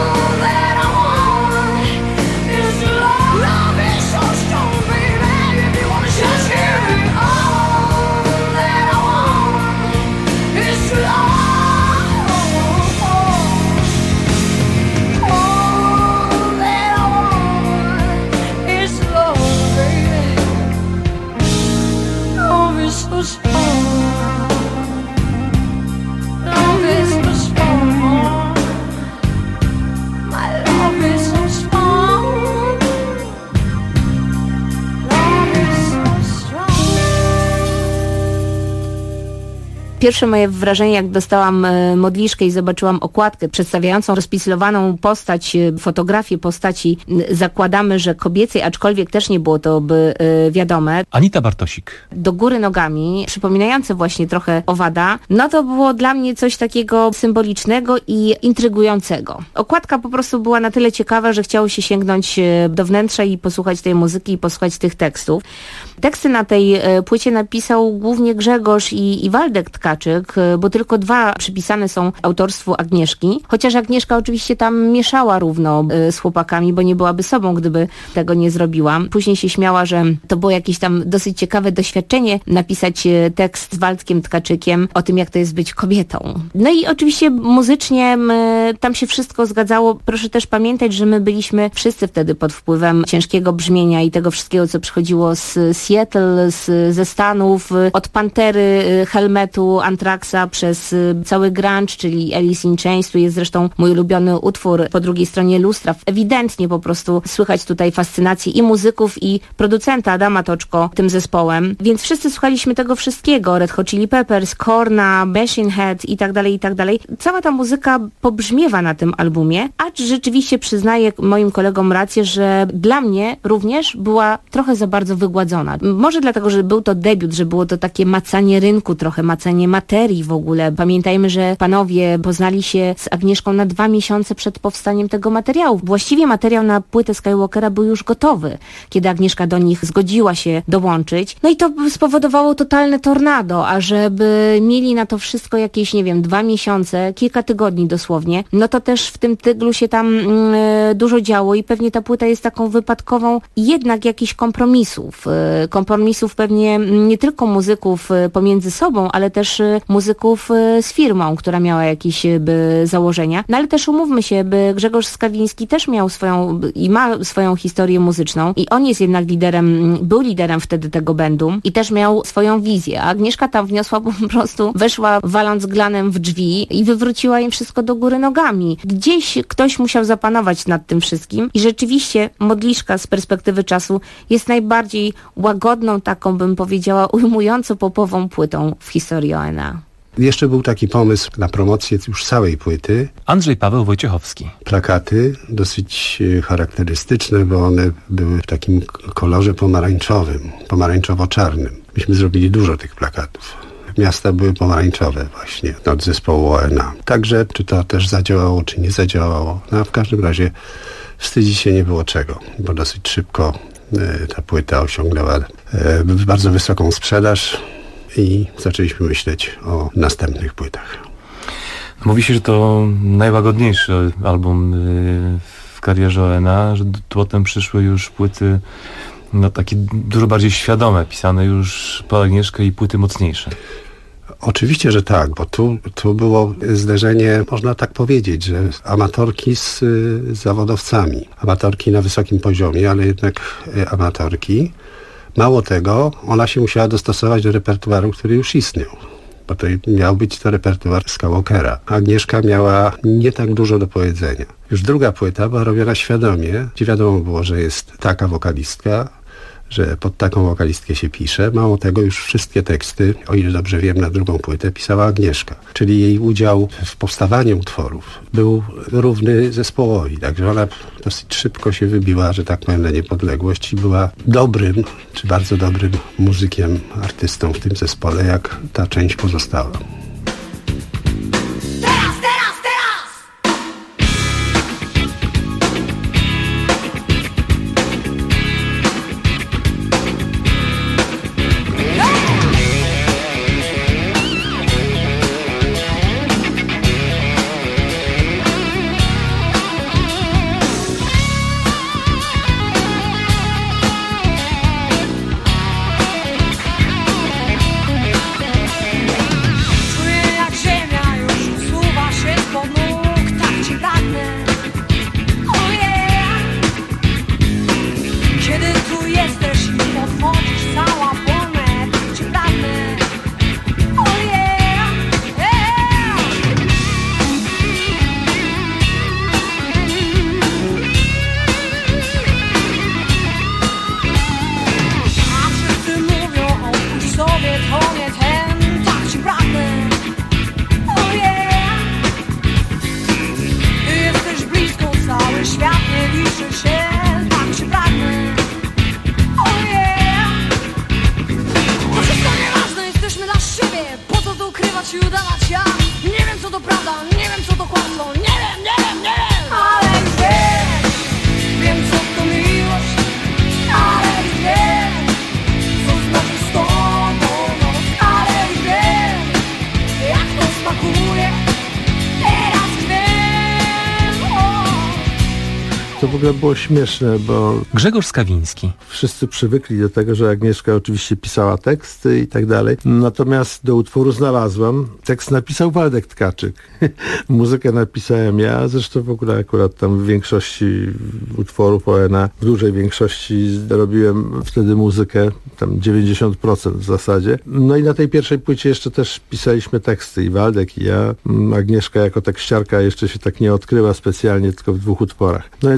Pierwsze moje wrażenie, jak dostałam modliszkę i zobaczyłam okładkę przedstawiającą rozpislowaną postać, fotografię postaci, zakładamy, że kobiecej, aczkolwiek też nie było to by wiadome. Anita Bartosik. Do góry nogami, przypominające właśnie trochę owada, no to było dla mnie coś takiego symbolicznego i intrygującego. Okładka po prostu była na tyle ciekawa, że chciało się sięgnąć do wnętrza i posłuchać tej muzyki i posłuchać tych tekstów. Teksty na tej płycie napisał głównie Grzegorz i, i Waldek Tkaczyk, bo tylko dwa przypisane są autorstwu Agnieszki, chociaż Agnieszka oczywiście tam mieszała równo z chłopakami, bo nie byłaby sobą, gdyby tego nie zrobiła. Później się śmiała, że to było jakieś tam dosyć ciekawe doświadczenie napisać tekst z Waldkiem Tkaczykiem o tym, jak to jest być kobietą. No i oczywiście muzycznie my, tam się wszystko zgadzało. Proszę też pamiętać, że my byliśmy wszyscy wtedy pod wpływem ciężkiego brzmienia i tego wszystkiego, co przychodziło z Seattle, z, ze Stanów, od Pantery, Helmetu, Anthraxa, przez cały grunge, czyli Alice in Chains. Tu jest zresztą mój ulubiony utwór po drugiej stronie lustra. Ewidentnie po prostu słychać tutaj fascynację i muzyków, i producenta Adama Toczko tym zespołem. Więc wszyscy słuchaliśmy tego wszystkiego. Red Hot Chili Peppers, Korna, Machine Head i tak dalej, i tak dalej. Cała ta muzyka pobrzmiewa na tym albumie, acz rzeczywiście przyznaję moim kolegom rację, że dla mnie również była trochę za bardzo wygładzona. Może dlatego, że był to debiut, że było to takie macanie rynku, trochę macanie powstanie materii w ogóle. Pamiętajmy, że panowie poznali się z Agnieszką na dwa miesiące przed powstaniem tego materiału. Właściwie materiał na płytę Skywalkera był już gotowy, kiedy Agnieszka do nich zgodziła się dołączyć. No i to spowodowało totalne tornado, a żeby mieli na to wszystko jakieś, nie wiem, dwa miesiące, kilka tygodni dosłownie, no to też w tym tyglu się tam y, dużo działo i pewnie ta płyta jest taką wypadkową jednak jakichś kompromisów. Y, kompromisów pewnie nie tylko muzyków y, pomiędzy sobą, ale też y, muzyków y, z firmą, która miała jakieś y, by, założenia. No ale też umówmy się, by Grzegorz Skawiński też miał swoją i ma swoją historię muzyczną i on jest jednak liderem, był liderem wtedy tego bandu i też miał swoją wizję. A Agnieszka tam wniosła po prostu, weszła waląc glanem w drzwi i wywróciła im wszystko do góry nogami. Gdzieś ktoś musiał zapanować nad tym wszystkim i rzeczywiście Modliszka z perspektywy czasu jest najbardziej łagodną, taką bym powiedziała, ujmująco popową płytą w historii O N A. Jeszcze był taki pomysł na promocję już całej płyty. Andrzej Paweł Wojciechowski. Plakaty dosyć charakterystyczne, bo one były w takim kolorze pomarańczowym, pomarańczowo-czarnym. Myśmy zrobili dużo tych plakatów. Miasta były pomarańczowe właśnie od zespołu O N A. Także czy to też zadziałało, czy nie zadziałało. No, w każdym razie wstydzić się nie było czego, bo dosyć szybko e, ta płyta osiągnęła e, bardzo wysoką sprzedaż i zaczęliśmy myśleć o następnych płytach. Mówi się, że to najłagodniejszy album y, w karierze O N A, że potem przyszły już płyty no takie dużo bardziej świadome, pisane już po Agnieszkę i płyty mocniejsze. Oczywiście, że tak, bo tu, tu było zderzenie, można tak powiedzieć, że amatorki z, z zawodowcami. Amatorki na wysokim poziomie, ale jednak amatorki. Mało tego, ona się musiała dostosować do repertuaru, który już istniał. Bo to miał być to repertuar Skywalkera. Agnieszka miała nie tak dużo do powiedzenia. Już druga płyta była robiona świadomie, gdzie wiadomo było, że jest taka wokalistka, że pod taką wokalistkę się pisze. Mało tego, już wszystkie teksty, o ile dobrze wiem, na drugą płytę pisała Agnieszka. Czyli jej udział w powstawaniu utworów był równy zespołowi. Także ona dosyć szybko się wybiła, że tak powiem, na niepodległość i była dobrym, czy bardzo dobrym muzykiem, artystą w tym zespole, jak ta część pozostała. To w ogóle było śmieszne, bo Grzegorz Skawiński. Wszyscy przywykli do tego, że Agnieszka oczywiście pisała teksty i tak dalej. Natomiast do utworu znalazłam. Tekst napisał Waldek Tkaczyk. Muzykę napisałem ja. Zresztą w ogóle akurat tam w większości utworów O N A, w dużej większości robiłem wtedy muzykę, tam dziewięćdziesiąt procent w zasadzie. No i na tej pierwszej płycie jeszcze też pisaliśmy teksty i Waldek i ja. Agnieszka jako tekściarka jeszcze się tak nie odkryła specjalnie, tylko w dwóch utworach. No więc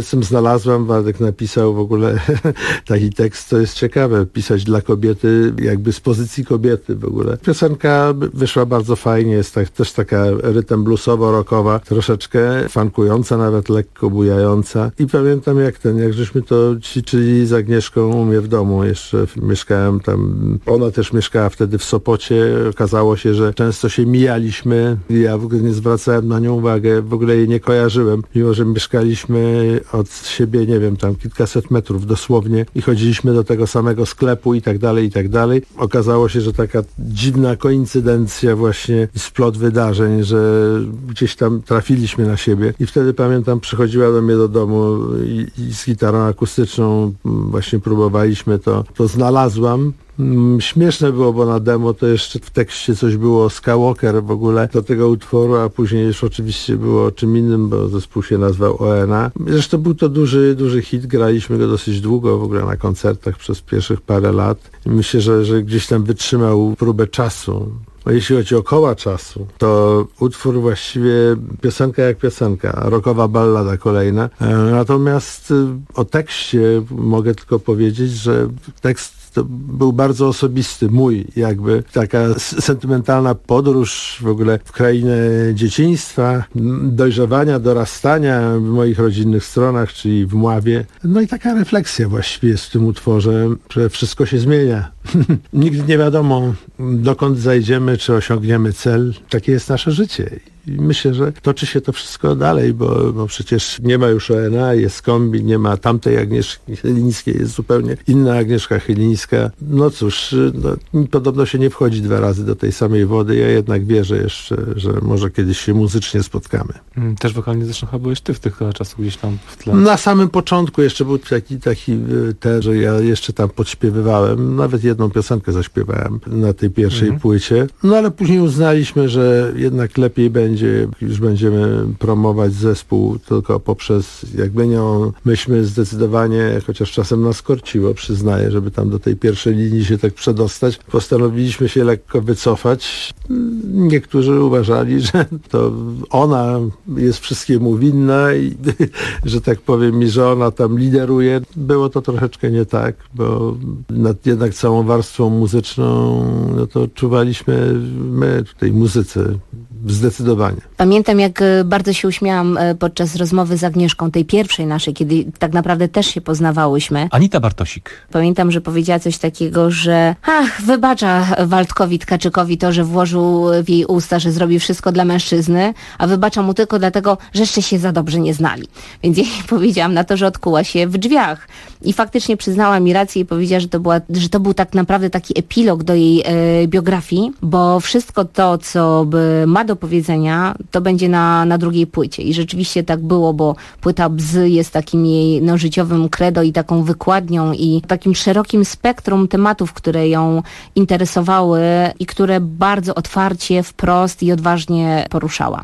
czasem znalazłam, Waldek napisał w ogóle taki tekst, co jest ciekawe, pisać dla kobiety, jakby z pozycji kobiety w ogóle. Piosenka wyszła bardzo fajnie, jest tak, też taka rytm bluesowo-rockowa, troszeczkę funkująca, nawet lekko bujająca. I pamiętam jak ten, jak żeśmy to ćwiczyli z Agnieszką u mnie w domu, jeszcze mieszkałem tam, ona też mieszkała wtedy w Sopocie, okazało się, że często się mijaliśmy, ja w ogóle nie zwracałem na nią uwagę, w ogóle jej nie kojarzyłem, mimo że mieszkaliśmy od siebie, nie wiem, tam kilkaset metrów dosłownie i chodziliśmy do tego samego sklepu i tak dalej, i tak dalej. Okazało się, że taka dziwna koincydencja właśnie, splot wydarzeń, że gdzieś tam trafiliśmy na siebie i wtedy pamiętam, przychodziła do mnie do domu i, i z gitarą akustyczną właśnie próbowaliśmy to, to znalazłam. Śmieszne było, bo na demo to jeszcze w tekście coś było o Skywalker w ogóle do tego utworu, a później już oczywiście było o czym innym, bo zespół się nazwał O N A. Zresztą był to duży, duży hit, graliśmy go dosyć długo w ogóle na koncertach przez pierwszych parę lat. I myślę, że, że gdzieś tam wytrzymał próbę czasu. A jeśli chodzi o koła czasu, to utwór właściwie piosenka jak piosenka, rockowa ballada kolejna. Natomiast o tekście mogę tylko powiedzieć, że tekst to był bardzo osobisty, mój jakby, taka sentymentalna podróż w ogóle w krainę dzieciństwa, dojrzewania, dorastania w moich rodzinnych stronach, czyli w Mławie. No i taka refleksja właściwie jest w tym utworze, że wszystko się zmienia. Nigdy nie wiadomo, dokąd zajdziemy, czy osiągniemy cel. Takie jest nasze życie. I myślę, że toczy się to wszystko dalej, bo, bo przecież nie ma już O N A, jest kombi, nie ma tamtej Agnieszki Chylińskiej, jest zupełnie inna Agnieszka Chylińska. No cóż, no, podobno się nie wchodzi dwa razy do tej samej wody. Ja jednak wierzę jeszcze, że może kiedyś się muzycznie spotkamy. Też wokalnie zresztą chyba byłeś ty w tych czasach gdzieś tam w tle. Na samym początku jeszcze był taki, taki te, że ja jeszcze tam podśpiewywałem, nawet jedną piosenkę zaśpiewałem na tej pierwszej mhm. płycie. No ale później uznaliśmy, że jednak lepiej będzie, już będziemy promować zespół tylko poprzez, jakby nią, myśmy zdecydowanie, chociaż czasem nas korciło, przyznaję, żeby tam do tej pierwszej linii się tak przedostać, postanowiliśmy się lekko wycofać. Niektórzy uważali, że to ona jest wszystkiemu winna i że tak powiem, i że ona tam lideruje. Było to troszeczkę nie tak, bo nad jednak całą warstwą muzyczną no to czuwaliśmy my, tutaj muzycy, zdecydowanie. Pamiętam, jak bardzo się uśmiałam podczas rozmowy z Agnieszką, tej pierwszej naszej, kiedy tak naprawdę też się poznawałyśmy. Anita Bartosik. Pamiętam, że powiedziała coś takiego, że ach, wybacza Waldkowi Tkaczykowi to, że włożył w jej usta, że zrobi wszystko dla mężczyzny, a wybacza mu tylko dlatego, że jeszcze się za dobrze nie znali. Więc ja jej powiedziałam na to, że odkuła się w drzwiach. I faktycznie przyznała mi rację i powiedziała, że to, była, że to był tak naprawdę taki epilog do jej e, biografii, bo wszystko to, co by ma do powiedzenia, to będzie na, na drugiej płycie. I rzeczywiście tak było, bo płyta Bzy jest takim jej no, życiowym credo i taką wykładnią i takim szerokim spektrum tematów, które ją interesowały i które bardzo otwarcie, wprost i odważnie poruszała.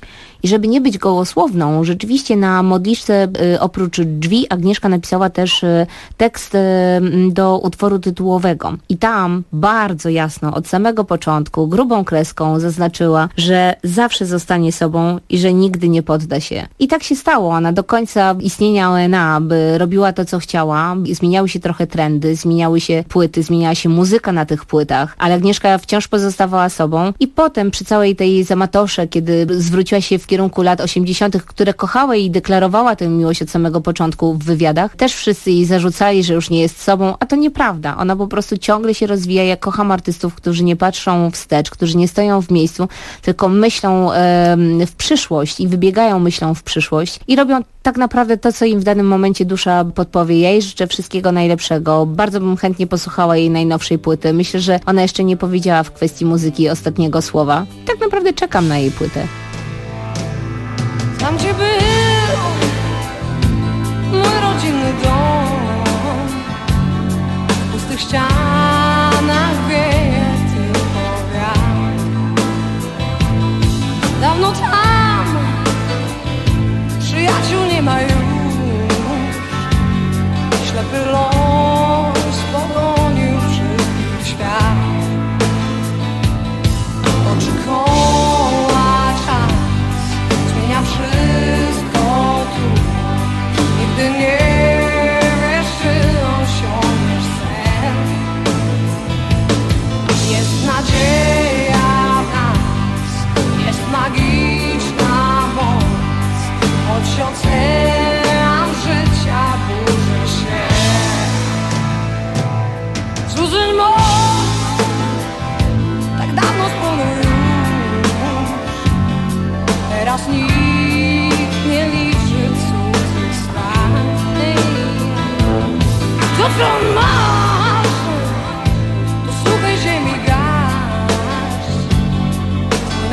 I żeby nie być gołosłowną, rzeczywiście na modliszce y, oprócz drzwi Agnieszka napisała też y, tekst y, do utworu tytułowego. I tam bardzo jasno od samego początku grubą kreską zaznaczyła, że zawsze zostanie sobą i że nigdy nie podda się. I tak się stało. Ona do końca istnienia O N A by robiła to, co chciała. Zmieniały się trochę trendy, zmieniały się płyty, zmieniała się muzyka na tych płytach, ale Agnieszka wciąż pozostawała sobą. I potem przy całej tej zamatosze, kiedy zwróciła się w kierunku lat osiemdziesiątych, które kochała i deklarowała tę miłość od samego początku w wywiadach, też wszyscy jej zarzucali, że już nie jest sobą, a to nieprawda. Ona po prostu ciągle się rozwija. Ja kocham artystów, którzy nie patrzą wstecz, którzy nie stoją w miejscu, tylko myślą e, w przyszłość i wybiegają myślą w przyszłość i robią tak naprawdę to, co im w danym momencie dusza podpowie. Ja jej życzę wszystkiego najlepszego. Bardzo bym chętnie posłuchała jej najnowszej płyty. Myślę, że ona jeszcze nie powiedziała w kwestii muzyki ostatniego słowa. Tak naprawdę czekam na jej płytę. Tam, gdzie był mój rodzinny dom, w pustych ścianach wieje tylko wiatr. Dawno tam przyjaciół nie ma już, ślepy los pogonił wszystkich świat. Oczy koła czas zmienia wszystko tu.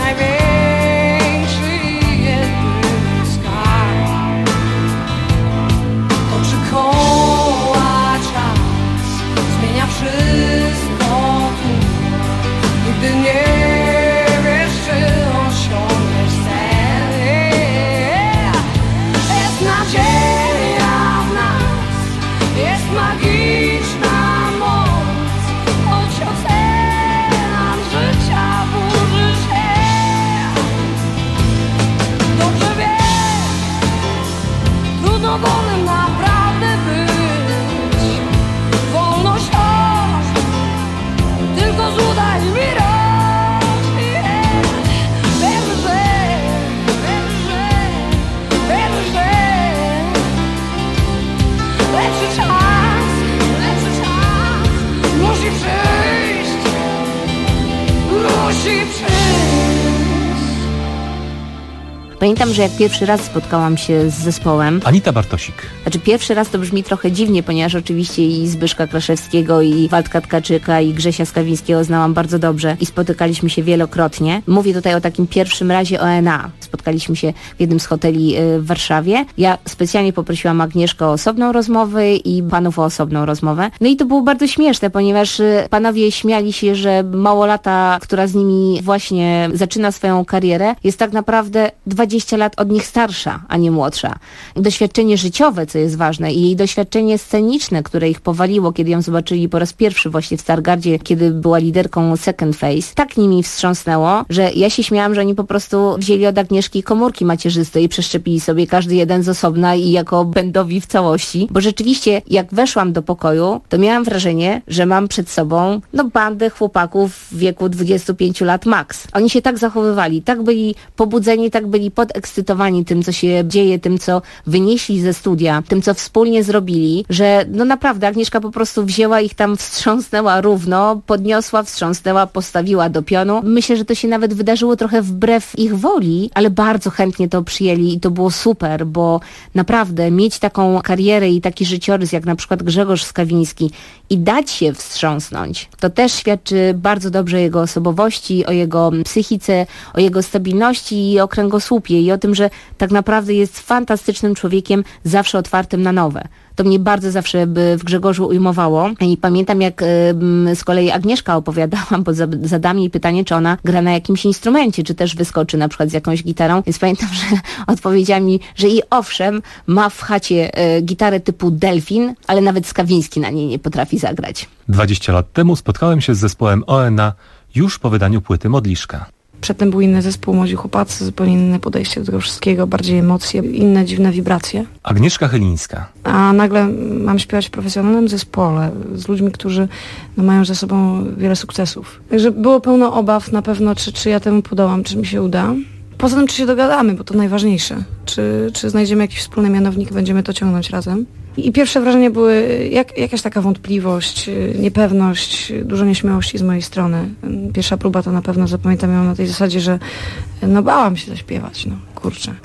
największy jedny skarb. Toczy koła czas, zmienia wszystko tu. Nigdy nie wiesz, czy osiągniesz cel. Jest nadzieja w nas, jest magiczna moc, choć ocean życia burzy się. Dobrze wiesz, trudno wolnym naprawdę być. Wolność chodź, tylko złudaj mi roć. Wiem, że, wiem, że, wiem, że lepszy czas, lepszy czas musi przyjść, musi przyjść. Pamiętam, że jak pierwszy raz spotkałam się z zespołem... Anita Bartosik. Znaczy pierwszy raz to brzmi trochę dziwnie, ponieważ oczywiście i Zbyszka Kraszewskiego, i Waldka Tkaczyka, i Grzesia Skawińskiego znałam bardzo dobrze i spotykaliśmy się wielokrotnie. Mówię tutaj o takim pierwszym razie O N A. Spotkaliśmy się w jednym z hoteli w Warszawie. Ja specjalnie poprosiłam Agnieszkę o osobną rozmowę i panów o osobną rozmowę. No i to było bardzo śmieszne, ponieważ panowie śmiali się, że małolata, która z nimi właśnie zaczyna swoją karierę, jest tak naprawdę dwadzieścia lat od nich starsza, a nie młodsza. Doświadczenie życiowe, co jest ważne, i jej doświadczenie sceniczne, które ich powaliło, kiedy ją zobaczyli po raz pierwszy właśnie w Stargardzie, kiedy była liderką Second Phase, tak nimi wstrząsnęło, że ja się śmiałam, że oni po prostu wzięli od Agnieszki komórki macierzyste i przeszczepili sobie każdy jeden z osobna i jako będowi w całości, bo rzeczywiście jak weszłam do pokoju, to miałam wrażenie, że mam przed sobą no bandę chłopaków w wieku dwudziestu pięciu lat max. Oni się tak zachowywali, tak byli pobudzeni, tak byli podekscytowani tym, co się dzieje, tym, co wynieśli ze studia, tym, co wspólnie zrobili, że no naprawdę Agnieszka po prostu wzięła ich tam, wstrząsnęła równo, podniosła, wstrząsnęła, postawiła do pionu. Myślę, że to się nawet wydarzyło trochę wbrew ich woli, ale bardzo chętnie to przyjęli i to było super, bo naprawdę mieć taką karierę i taki życiorys, jak na przykład Grzegorz Skawiński i dać się wstrząsnąć, to też świadczy bardzo dobrze o jego osobowości, o jego psychice, o jego stabilności i o kręgosłupie i o tym, że tak naprawdę jest fantastycznym człowiekiem, zawsze otwartym na nowe. To mnie bardzo zawsze by w Grzegorzu ujmowało i pamiętam, jak y, z kolei Agnieszka opowiadała, bo zadałam jej pytanie, czy ona gra na jakimś instrumencie, czy też wyskoczy na przykład z jakąś gitarą, więc pamiętam, że odpowiedziała mi, że i owszem, ma w chacie y, gitarę typu Delfin, ale nawet Skawiński na niej nie potrafi zagrać. dwadzieścia lat temu spotkałem się z zespołem O N A już po wydaniu płyty Modliszka. Przedtem był inny zespół, młodzi chłopacy, zupełnie inne podejście do tego wszystkiego, bardziej emocje, inne dziwne wibracje. Agnieszka Chylińska. A nagle mam śpiewać w profesjonalnym zespole z ludźmi, którzy no, mają za sobą wiele sukcesów. Także było pełno obaw na pewno, czy, czy ja temu podołam, czy mi się uda. Poza tym, czy się dogadamy, bo to najważniejsze. Czy, czy znajdziemy jakiś wspólny mianownik i będziemy to ciągnąć razem. I pierwsze wrażenie były jak, jakaś taka wątpliwość, niepewność, dużo nieśmiałości z mojej strony. Pierwsza próba to na pewno zapamiętam ją na tej zasadzie, że no bałam się zaśpiewać, no kurczę.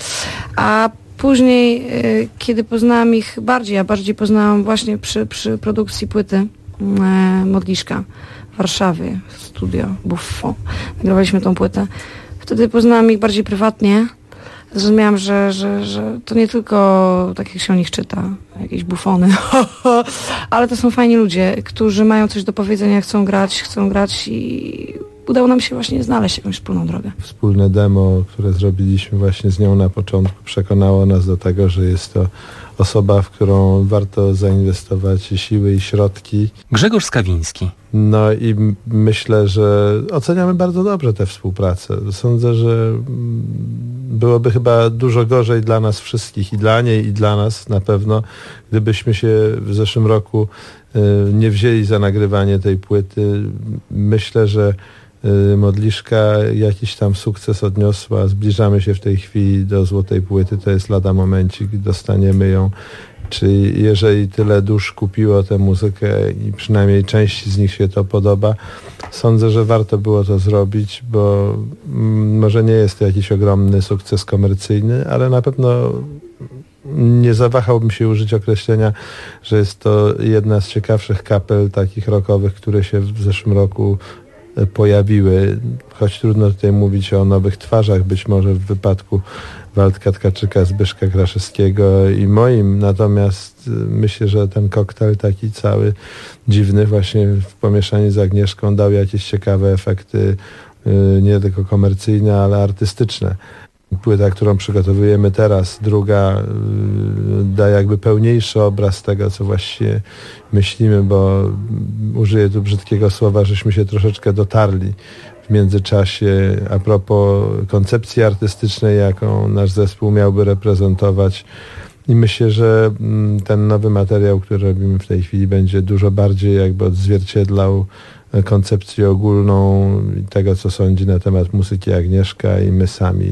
A później, kiedy poznałam ich bardziej, a bardziej poznałam właśnie przy, przy produkcji płyty Modliszka w Warszawie, w studio Buffo. Nagrywaliśmy tą płytę. Wtedy poznałam ich bardziej prywatnie. Zrozumiałam, że, że, że to nie tylko tak jak się o nich czyta, jakieś bufony, ale to są fajni ludzie, którzy mają coś do powiedzenia, chcą grać, chcą grać i udało nam się właśnie znaleźć jakąś wspólną drogę. Wspólne demo, które zrobiliśmy właśnie z nią na początku, przekonało nas do tego, że jest to osoba, w którą warto zainwestować siły i środki. Grzegorz Skawiński. No i myślę, że oceniamy bardzo dobrze tę współpracę. Sądzę, że byłoby chyba dużo gorzej dla nas wszystkich, i dla niej, i dla nas na pewno, gdybyśmy się w zeszłym roku nie wzięli za nagrywanie tej płyty. Myślę, że Modliszka jakiś tam sukces odniosła. Zbliżamy się w tej chwili do złotej płyty. To jest lada momencik, dostaniemy ją. Czy jeżeli tyle dusz kupiło tę muzykę i przynajmniej części z nich się to podoba, sądzę, że warto było to zrobić, bo może nie jest to jakiś ogromny sukces komercyjny, ale na pewno nie zawahałbym się użyć określenia, że jest to jedna z ciekawszych kapel takich rockowych, które się w zeszłym roku pojawiły, choć trudno tutaj mówić o nowych twarzach, być może w wypadku Waldka Tkaczyka, Zbyszka Kraszewskiego i moim, natomiast myślę, że ten koktajl taki cały dziwny właśnie w pomieszaniu z Agnieszką dał jakieś ciekawe efekty, nie tylko komercyjne, ale artystyczne. Płyta, którą przygotowujemy teraz, druga, da jakby pełniejszy obraz tego, co właściwie myślimy, bo użyję tu brzydkiego słowa, żeśmy się troszeczkę dotarli w międzyczasie a propos koncepcji artystycznej, jaką nasz zespół miałby reprezentować. I myślę, że ten nowy materiał, który robimy w tej chwili, będzie dużo bardziej jakby odzwierciedlał koncepcję ogólną tego, co sądzi na temat muzyki Agnieszka i my sami.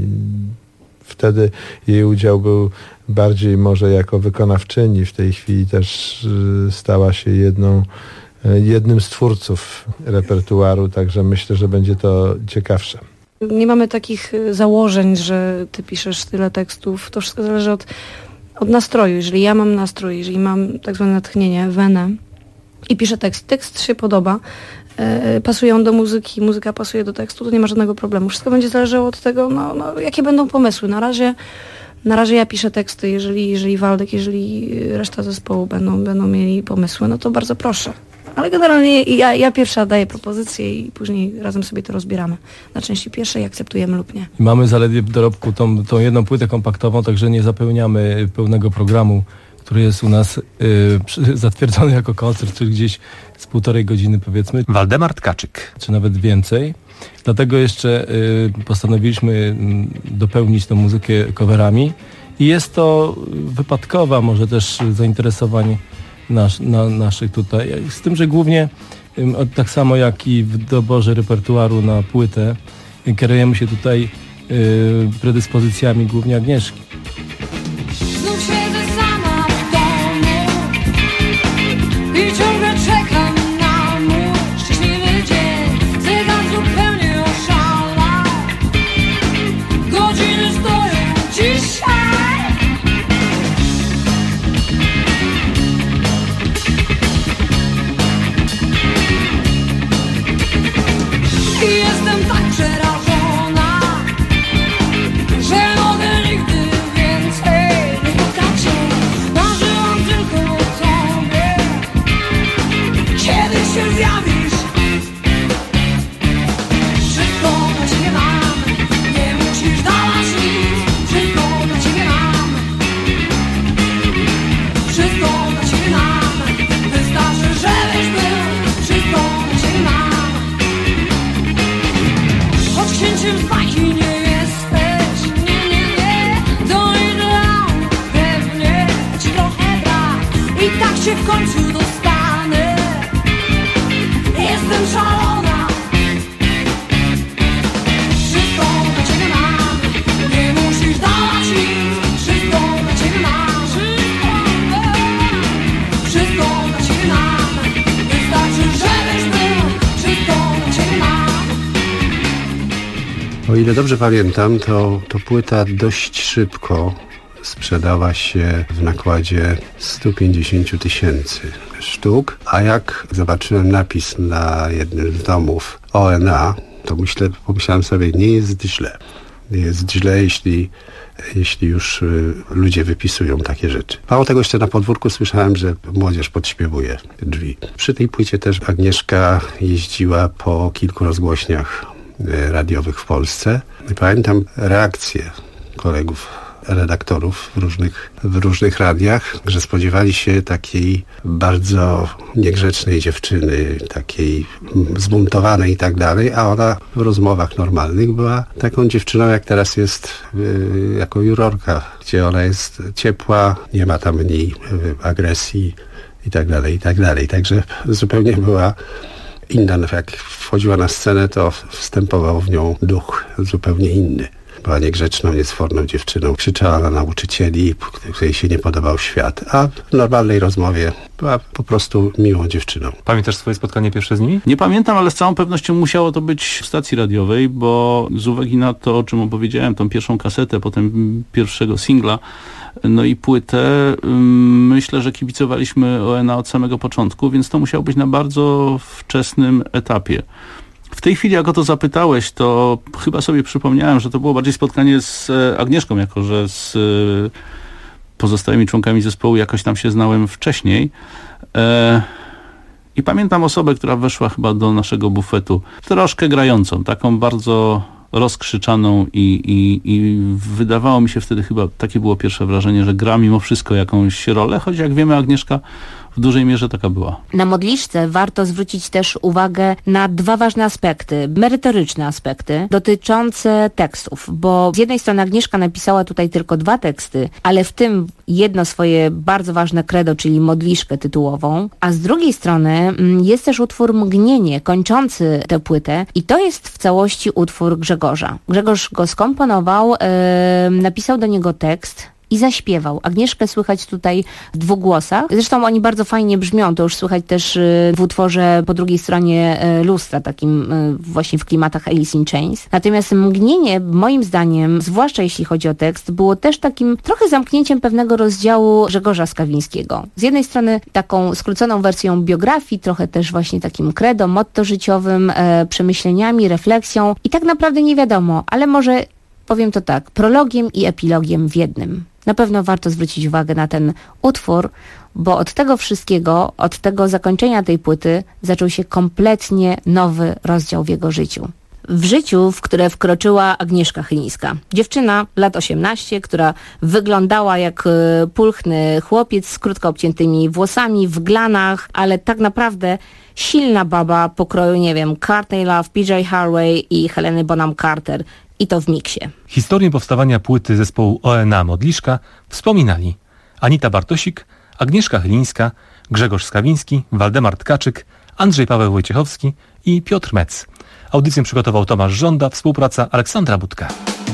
Wtedy jej udział był bardziej może jako wykonawczyni. W tej chwili też stała się jedną, jednym z twórców repertuaru, także myślę, że będzie to ciekawsze. Nie mamy takich założeń, że ty piszesz tyle tekstów. To wszystko zależy od, od nastroju. Jeżeli ja mam nastrój, jeżeli mam tak zwane natchnienie, wenę i piszę tekst, tekst się podoba, e, pasuje on do muzyki, muzyka pasuje do tekstu, to nie ma żadnego problemu. Wszystko będzie zależało od tego, no, no, jakie będą pomysły. Na razie, na razie ja piszę teksty, jeżeli, jeżeli Waldek, jeżeli reszta zespołu będą, będą mieli pomysły, no to bardzo proszę. Ale generalnie ja, ja pierwsza daję propozycję i później razem sobie to rozbieramy. Na części pierwszej akceptujemy lub nie. Mamy zaledwie w dorobku tą, tą jedną płytę kompaktową, także nie zapełniamy pełnego programu, który jest u nas y, zatwierdzony jako koncert, czyli gdzieś z półtorej godziny powiedzmy. Waldemar Tkaczyk. Czy nawet więcej. Dlatego jeszcze y, postanowiliśmy y, dopełnić tę muzykę coverami i jest to wypadkowa może też zainteresowań Nasz, na, naszych tutaj. Z tym, że głównie tak samo jak i w doborze repertuaru na płytę kierujemy się tutaj y, predyspozycjami głównie Agnieszki. Znów siedzę sama w domu i ciągle czekam na mój szczęśliwy dzień. Zegar zupełnie oszalał, godziny stoją dzisiaj. I jestem tak przerażona, że mogę nigdy więcej nie spotkać się. Marzyłam tylko o tobie, kiedy się zjawisz. Wszystko dla ciebie mam, nie musisz dawać nic. Wszystko dla ciebie mam, wszystko dla ciebie mam. Wystarczy, żebyś był. Wszystko dla ciebie mam. Choć księciem z bajki nie jesteś, nie, nie, nie, do ideału pewnie ci trochę brak. I tak się w końcu dostanę, jestem szalona. Wszystko dla ciebie mam, nie musisz dawać nic. Wszystko dla ciebie mam, wszystko dla ciebie mam. Wystarczy, żebyś był. Wszystko dla ciebie mam. O ile dobrze pamiętam, to, to płyta dość szybko sprzedała się w nakładzie sto pięćdziesiąt tysięcy sztuk, a jak zobaczyłem napis na jednym z domów O N A, to myślę, pomyślałem sobie, nie jest źle. Nie jest źle, jeśli, jeśli już y, ludzie wypisują takie rzeczy. Mało tego, jeszcze na podwórku słyszałem, że młodzież podśpiewuje drzwi. Przy tej płycie też Agnieszka jeździła po kilku rozgłośniach radiowych w Polsce. I pamiętam reakcje kolegów redaktorów w różnych, w różnych radiach, że spodziewali się takiej bardzo niegrzecznej dziewczyny, takiej zbuntowanej i tak dalej, a ona w rozmowach normalnych była taką dziewczyną, jak teraz jest yy, jako jurorka, gdzie ona jest ciepła, nie ma tam mniej yy, agresji i tak dalej, i tak dalej. Także zupełnie była inna. Jak wchodziła na scenę, to wstępował w nią duch zupełnie inny. Była niegrzeczną, niesforną dziewczyną. Krzyczała na nauczycieli, której się nie podobał świat. A w normalnej rozmowie była po prostu miłą dziewczyną. Pamiętasz swoje spotkanie pierwsze z nimi? Nie pamiętam, ale z całą pewnością musiało to być w stacji radiowej, bo z uwagi na to, o czym opowiedziałem, tą pierwszą kasetę, potem pierwszego singla, no i płytę, myślę, że kibicowaliśmy O N A od samego początku, więc to musiało być na bardzo wczesnym etapie. W tej chwili, jak o to zapytałeś, to chyba sobie przypomniałem, że to było bardziej spotkanie z Agnieszką, jako że z pozostałymi członkami zespołu jakoś tam się znałem wcześniej. I pamiętam osobę, która weszła chyba do naszego bufetu, troszkę grającą, taką bardzo rozkrzyczaną i, i, i wydawało mi się wtedy chyba, takie było pierwsze wrażenie, że gra mimo wszystko jakąś rolę, choć jak wiemy, Agnieszka w dużej mierze taka była. Na modliszce warto zwrócić też uwagę na dwa ważne aspekty, merytoryczne aspekty dotyczące tekstów, bo z jednej strony Agnieszka napisała tutaj tylko dwa teksty, ale w tym jedno swoje bardzo ważne credo, czyli modliszkę tytułową, a z drugiej strony jest też utwór Mgnienie, kończący tę płytę i to jest w całości utwór Grzegorza. Grzegorz go skomponował, yy, napisał do niego tekst i zaśpiewał. Agnieszkę słychać tutaj w dwóch głosach. Zresztą oni bardzo fajnie brzmią. To już słychać też w utworze po drugiej stronie lustra, takim właśnie w klimatach Alice in Chains. Natomiast Mgnienie, moim zdaniem, zwłaszcza jeśli chodzi o tekst, było też takim trochę zamknięciem pewnego rozdziału Grzegorza Skawińskiego. Z jednej strony taką skróconą wersją biografii, trochę też właśnie takim credo, motto życiowym, e, przemyśleniami, refleksją i tak naprawdę nie wiadomo, ale może powiem to tak, prologiem i epilogiem w jednym. Na pewno warto zwrócić uwagę na ten utwór, bo od tego wszystkiego, od tego zakończenia tej płyty zaczął się kompletnie nowy rozdział w jego życiu. W życiu, w które wkroczyła Agnieszka Chylińska. Dziewczyna, lat osiemnaście, która wyglądała jak pulchny chłopiec z krótko obciętymi włosami, w glanach, ale tak naprawdę silna baba pokroju, nie wiem, Courtney Love, P J Harvey i Heleny Bonham Carter. I to w miksie. Historię powstawania płyty zespołu O N A Modliszka wspominali Anita Bartosik, Agnieszka Chylińska, Grzegorz Skawiński, Waldemar Tkaczyk, Andrzej Paweł Wojciechowski i Piotr Metz. Audycję przygotował Tomasz Żąda, współpraca Aleksandra Budka.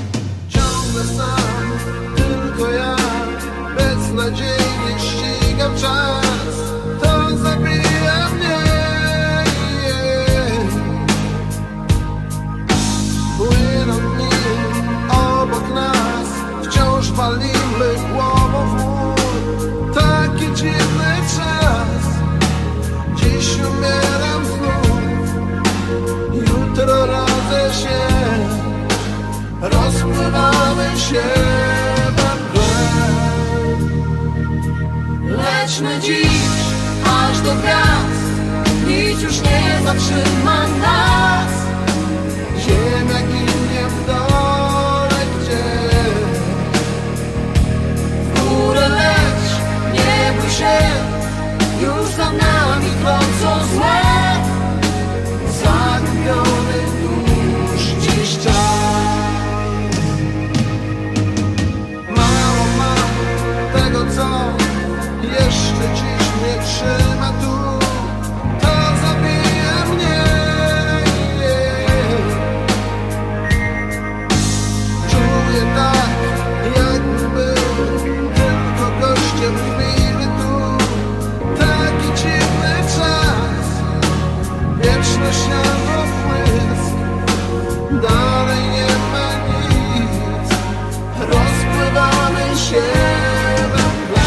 Ciągle sam, tylko ja, beznadziejnie ścigam czas, to zabija mnie. Płyną dni obok nas, wciąż walimy głową w mur, taki dziwny czas, dziś umieram znów, jutro rodzę się, rozpływamy się we mgle. Lećmy dziś aż do gwiazd, nic już nie zatrzyma nas. Ziemia ginie w dole gdzieś, w górę leć, nie bój się, już za nami krącą złe. Zagubiony już dziś czas. Mało mam tego, co jeszcze dziś mnie trzyma tu, to zabija mnie. Czuję tak, jakbym był tylko gościem chwili tu. Taki dziwny czas, wieczność albo błysk, dalej nie ma nic, rozpływamy się we mgle.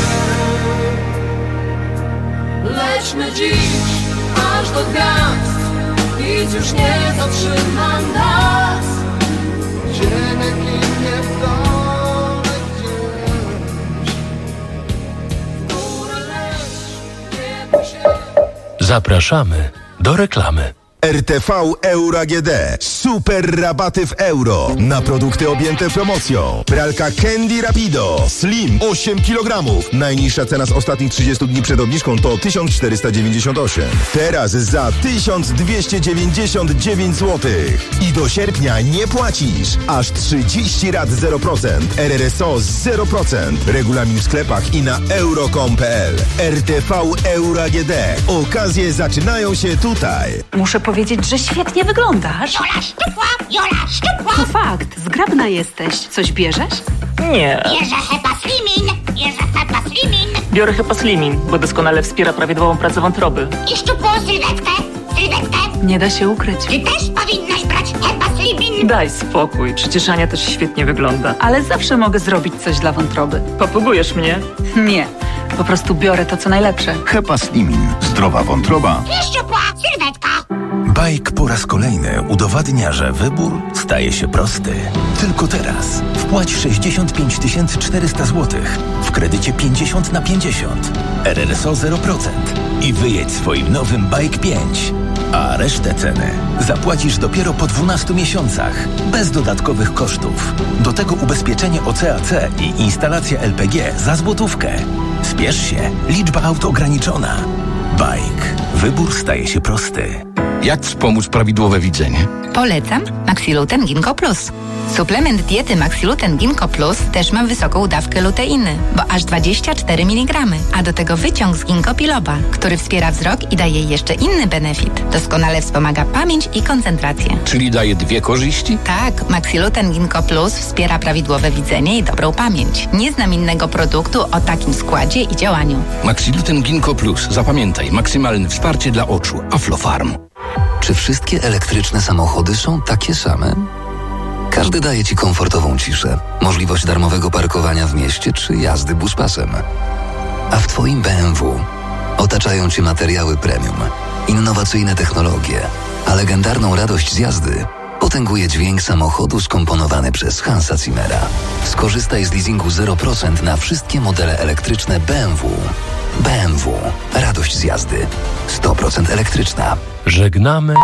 Lećmy dziś aż do gwiazd, nic już nie zatrzyma nas. Ziemia ginie w dole gdzieś, w górę leć, nie bój się. Zapraszamy do reklamy. R T V Euro A G D. Super rabaty w euro na produkty objęte promocją. Pralka Candy Rapido Slim osiem kilogramów. Najniższa cena z ostatnich trzydziestu dni przed obniżką to tysiąc czterysta dziewięćdziesiąt osiem. Teraz za tysiąc dwieście dziewięćdziesiąt dziewięć złotych. I do sierpnia nie płacisz. Aż trzydzieści rat zero procent. R R S O zero procent. Regulamin w sklepach i na euro kropka com kropka p l. R T V Euro A G D. Okazje zaczynają się tutaj. Muszę powiedzieć, że świetnie wyglądasz. Jola szczupła, Jola szczupła. To fakt, zgrabna jesteś. Coś bierzesz? Nie. Bierze Hepa Slimin, bierze Hepa Slimin. Biorę Hepa Slimin, bo doskonale wspiera prawidłową pracę wątroby. I szczupłą sylwetkę, sylwetkę. Nie da się ukryć. Ty też powinnaś brać Hepa Slimin. Daj spokój, przecież Ania też świetnie wygląda. Ale zawsze mogę zrobić coś dla wątroby. Popugujesz mnie? Nie, po prostu biorę to, co najlepsze. Hepa Slimin. Zdrowa wątroba. I szczupła sylwetka. Bajk po raz kolejny udowadnia, że wybór staje się prosty. Tylko teraz wpłać sześćdziesiąt pięć tysięcy czterysta złotych w kredycie pięćdziesiąt na pięćdziesiąt, R R S O zero procent i wyjedź swoim nowym Bajk pięć. A resztę ceny zapłacisz dopiero po dwunastu miesiącach, bez dodatkowych kosztów. Do tego ubezpieczenie O C A C i instalacja L P G za złotówkę. Spiesz się, liczba aut ograniczona. Bajk. Wybór staje się prosty. Jak wspomóc prawidłowe widzenie? Polecam Maxiluten Ginkgo Plus. Suplement diety Maxiluten Ginkgo Plus też ma wysoką dawkę luteiny, bo aż dwadzieścia cztery miligramy, a do tego wyciąg z ginkgo biloba, który wspiera wzrok i daje jeszcze inny benefit. Doskonale wspomaga pamięć i koncentrację. Czyli daje dwie korzyści? Tak, Maxiluten Ginkgo Plus wspiera prawidłowe widzenie i dobrą pamięć. Nie znam innego produktu o takim składzie i działaniu. Maxiluten Ginkgo Plus. Zapamiętaj, maksymalne wsparcie dla oczu. Aflofarm. Czy wszystkie elektryczne samochody są takie same? Każdy daje Ci komfortową ciszę, możliwość darmowego parkowania w mieście czy jazdy buspasem. A w Twoim B M W otaczają Cię materiały premium, innowacyjne technologie, a legendarną radość z jazdy potęguje dźwięk samochodu skomponowany przez Hansa Zimmera. Skorzystaj z leasingu zero procent na wszystkie modele elektryczne B M W. B M W. Radość z jazdy. sto procent elektryczna. Żegnamy